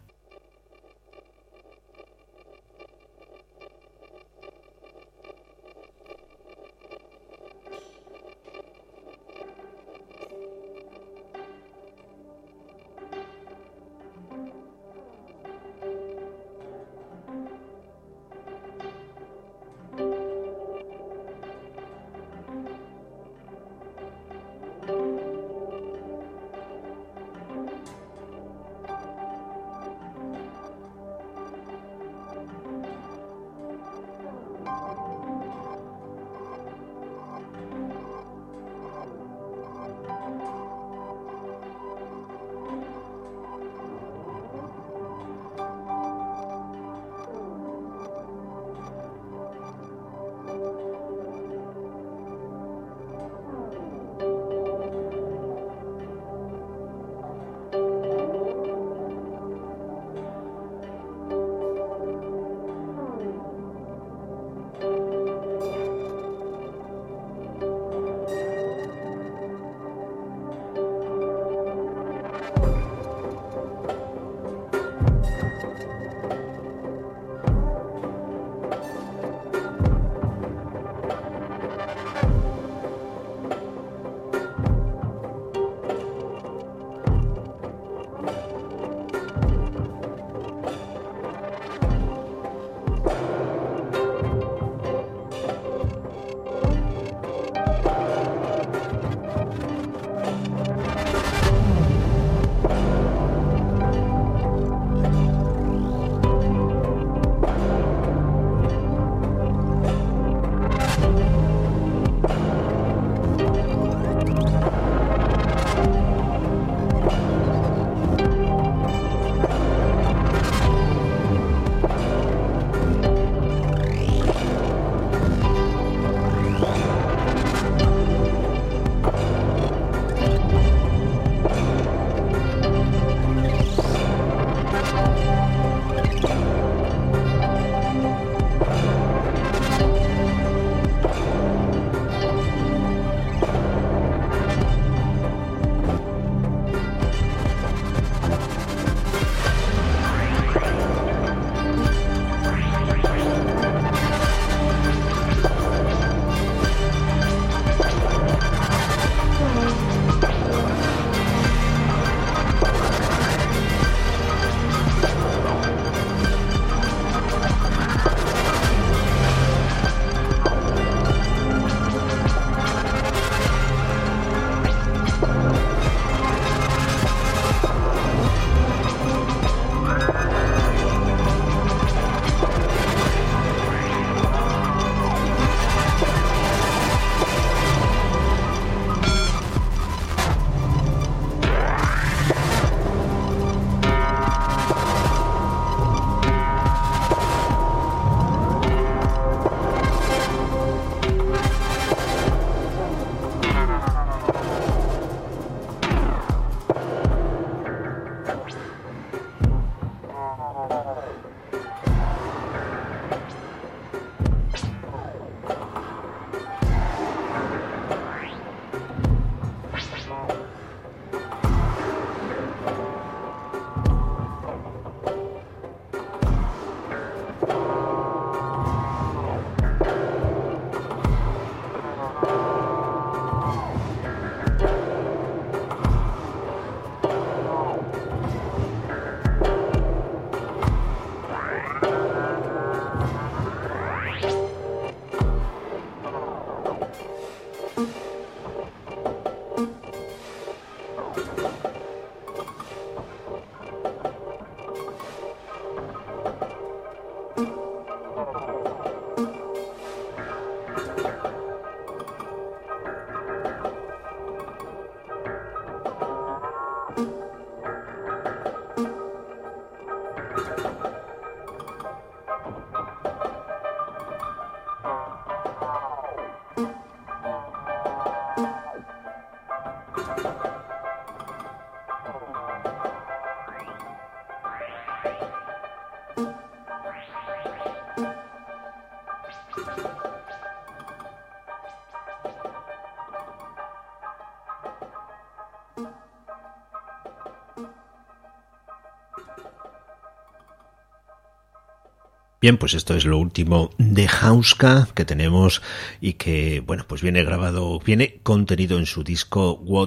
Speaker 2: Bien, pues esto es lo último de Hauska que tenemos y que, bueno, pues viene contenido en su disco What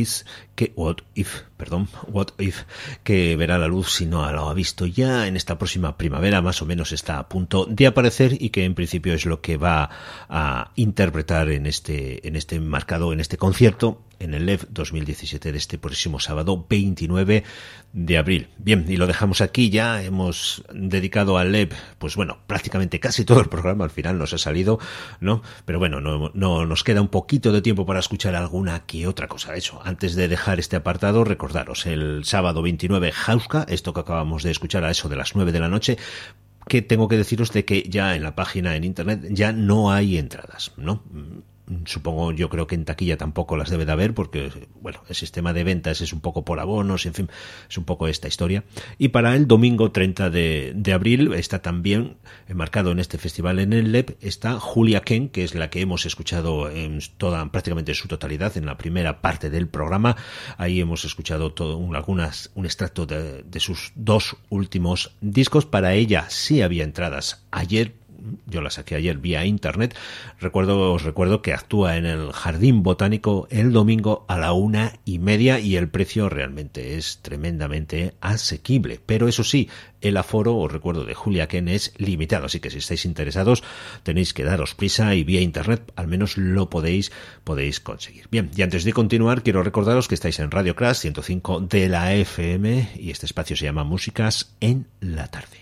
Speaker 2: If, que verá la luz si no lo ha visto ya en esta próxima primavera, más o menos está a punto de aparecer y que en principio es lo que va a interpretar en este concierto en el LEV 2017 de este próximo sábado 29 de abril. Bien, y lo dejamos aquí, ya hemos dedicado al LEV, pues bueno, prácticamente casi todo el programa, al final nos ha salido, ¿no? Pero bueno, no nos queda un poquito de tiempo para escuchar alguna que otra cosa. Eso, antes de dejar este apartado, recordaros, el sábado 29, Hauska, esto que acabamos de escuchar a eso de las 9 de la noche, que tengo que deciros de que ya en la página en internet ya no hay entradas, ¿no? Supongo, yo creo que en taquilla tampoco las debe de haber porque, bueno, el sistema de ventas es un poco por abonos, en fin, es un poco esta historia. Y para el domingo 30 de abril está también enmarcado en este festival en el LEP, está Julia Ken, que es la que hemos escuchado prácticamente en su totalidad en la primera parte del programa. Ahí hemos escuchado un extracto de sus dos últimos discos. Para ella sí había entradas ayer. Yo la saqué ayer vía internet. Os recuerdo que actúa en el Jardín Botánico el domingo a la 1:30 y el precio realmente es tremendamente asequible. Pero eso sí, el aforo, os recuerdo, de Julia Ken es limitado, así que si estáis interesados tenéis que daros prisa y vía internet al menos lo podéis conseguir. Bien, y antes de continuar quiero recordaros que estáis en Radio Crash 105 de la FM y este espacio se llama Músicas en la Tarde.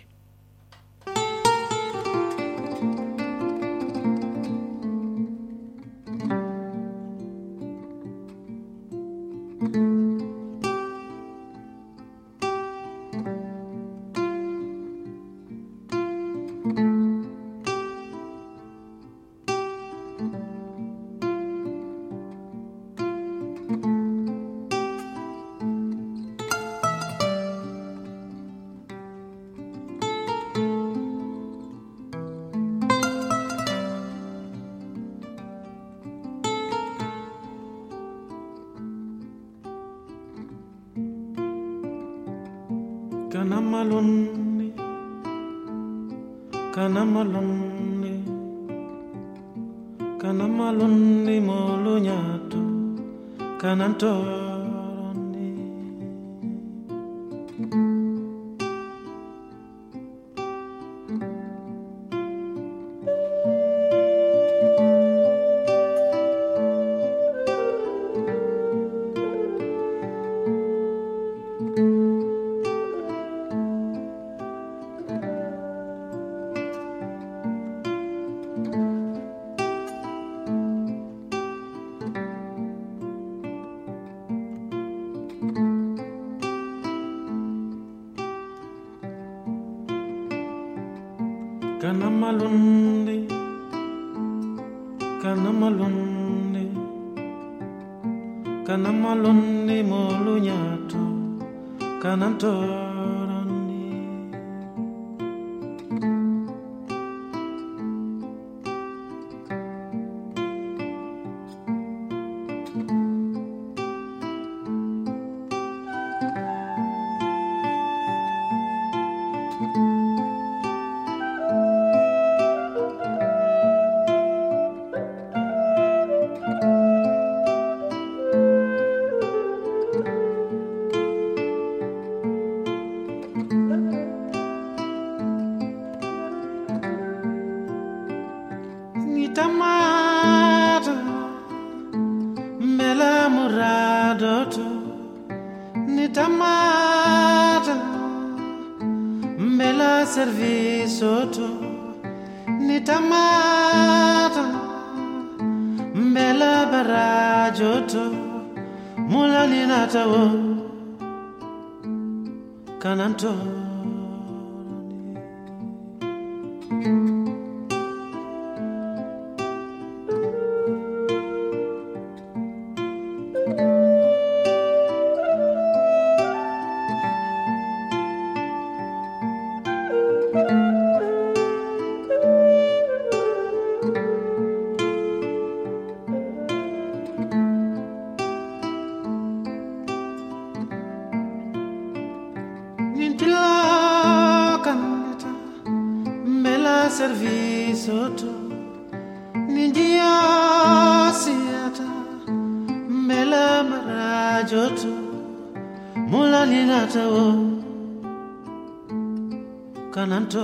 Speaker 3: Kanamaloni molonyato kanantoroni Kanamaloni molonyato kanantoroni Nitamata mela muradoto Nitamata mela servisoto Nitamata mela barajoto Mula linata wo kananto Nintila serviço nindia siata mela marajoto mula linata o kananto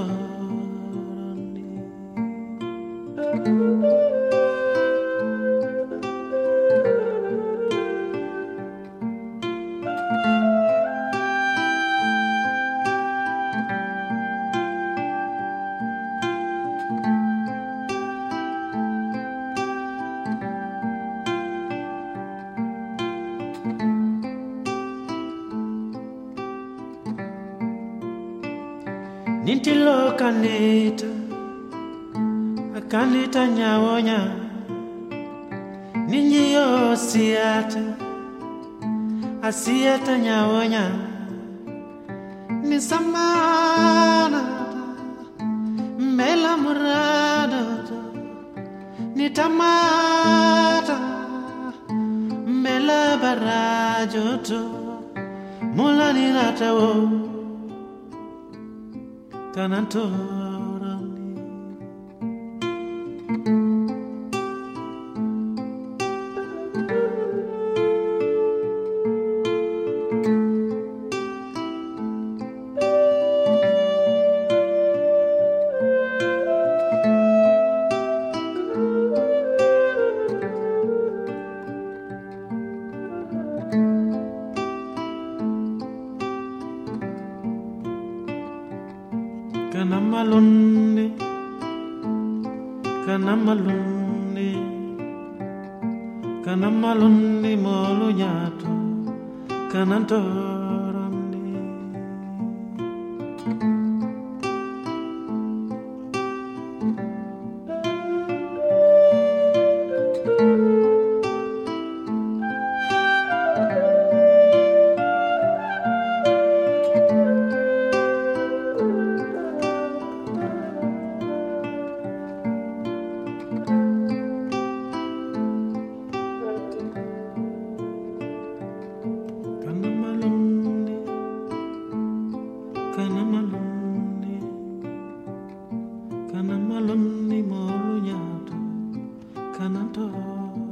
Speaker 3: Nintilo kanita nyawonya ninyo asiata nyawonya nisamana mela murada nitamata mela barajoto mulani natawo kanantorani Kanamalunde molu nyato kanantorande Kanamalunde molu nyato kanantorande.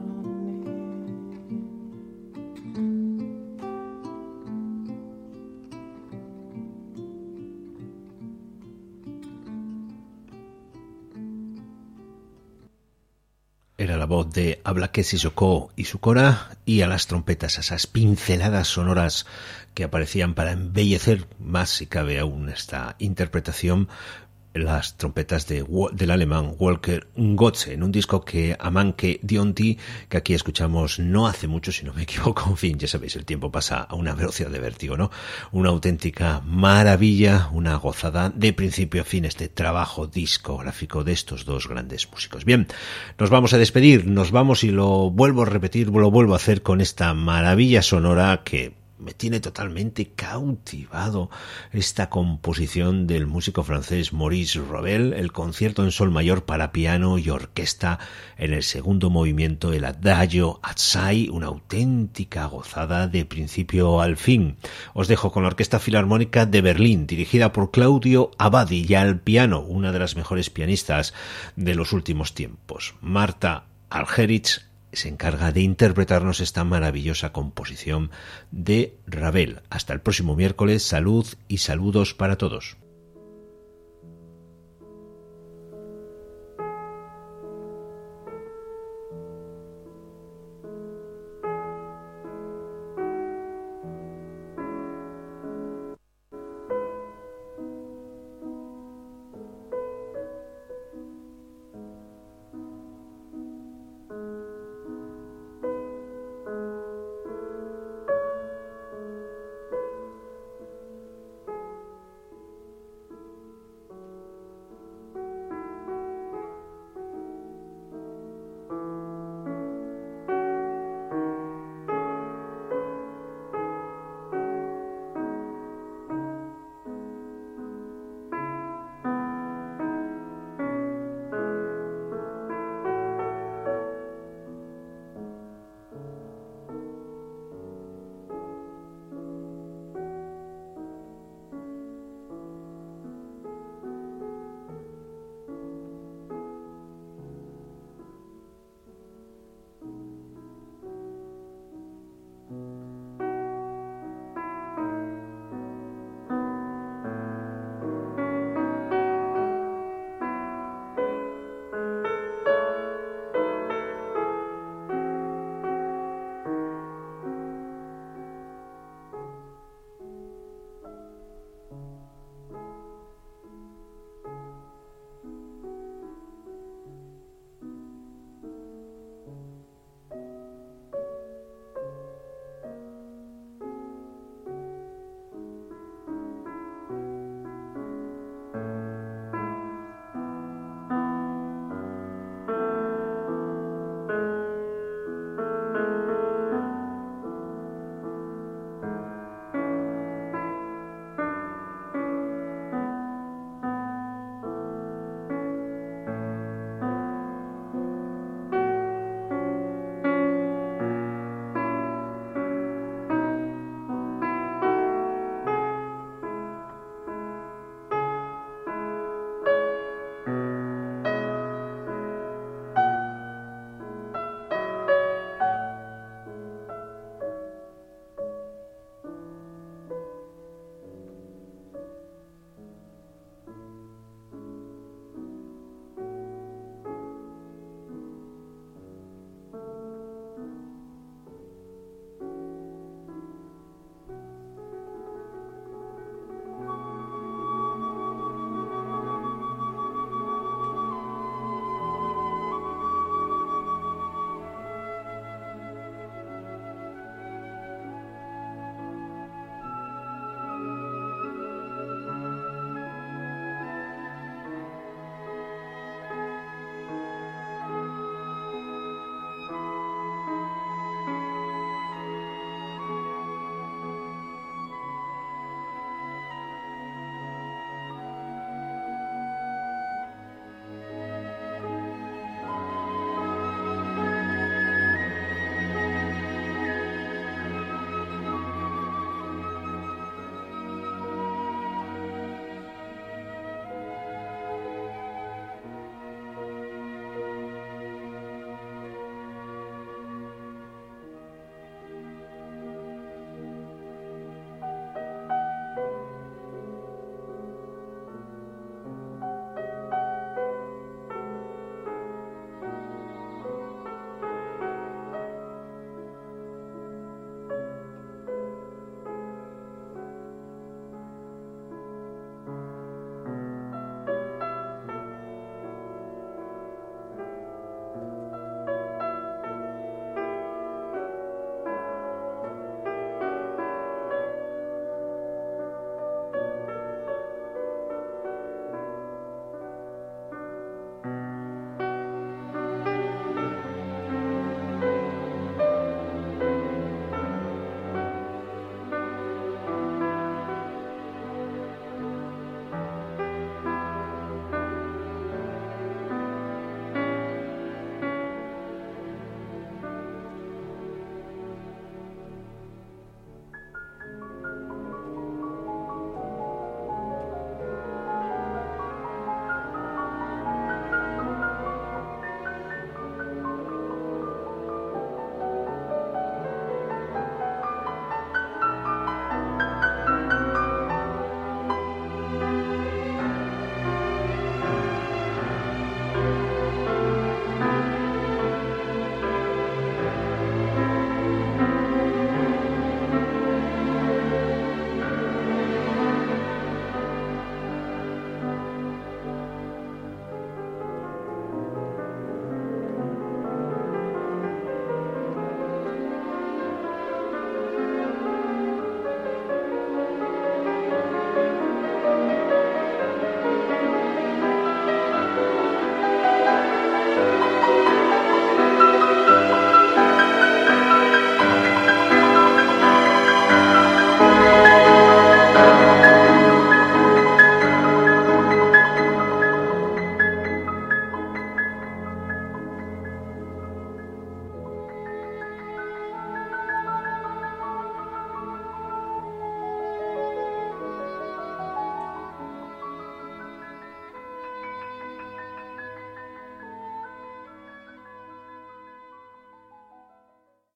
Speaker 2: Era la voz de Ablake Sissoko y su cora, y a las trompetas, esas pinceladas sonoras que aparecían para embellecer más, si cabe aún, esta interpretación, las trompetas del alemán Volker Gotze, en un disco que Amanke Dionti, que aquí escuchamos no hace mucho, si no me equivoco. En fin, ya sabéis, el tiempo pasa a una velocidad de vértigo, ¿no? Una auténtica maravilla, una gozada de principio a fin, este trabajo discográfico de estos dos grandes músicos. Bien, nos vamos a despedir, nos vamos, y lo vuelvo a repetir, lo vuelvo a hacer con esta maravilla sonora que me tiene totalmente cautivado, esta composición del músico francés Maurice Ravel, el concierto en sol mayor para piano y orquesta, en el segundo movimiento, el Adagio Assai, una auténtica gozada de principio al fin. Os dejo con la Orquesta Filarmónica de Berlín, dirigida por Claudio Abbadi, y al piano, una de las mejores pianistas de los últimos tiempos, Marta Argerich, se encarga de interpretarnos esta maravillosa composición de Ravel. Hasta el próximo miércoles, salud y saludos para todos.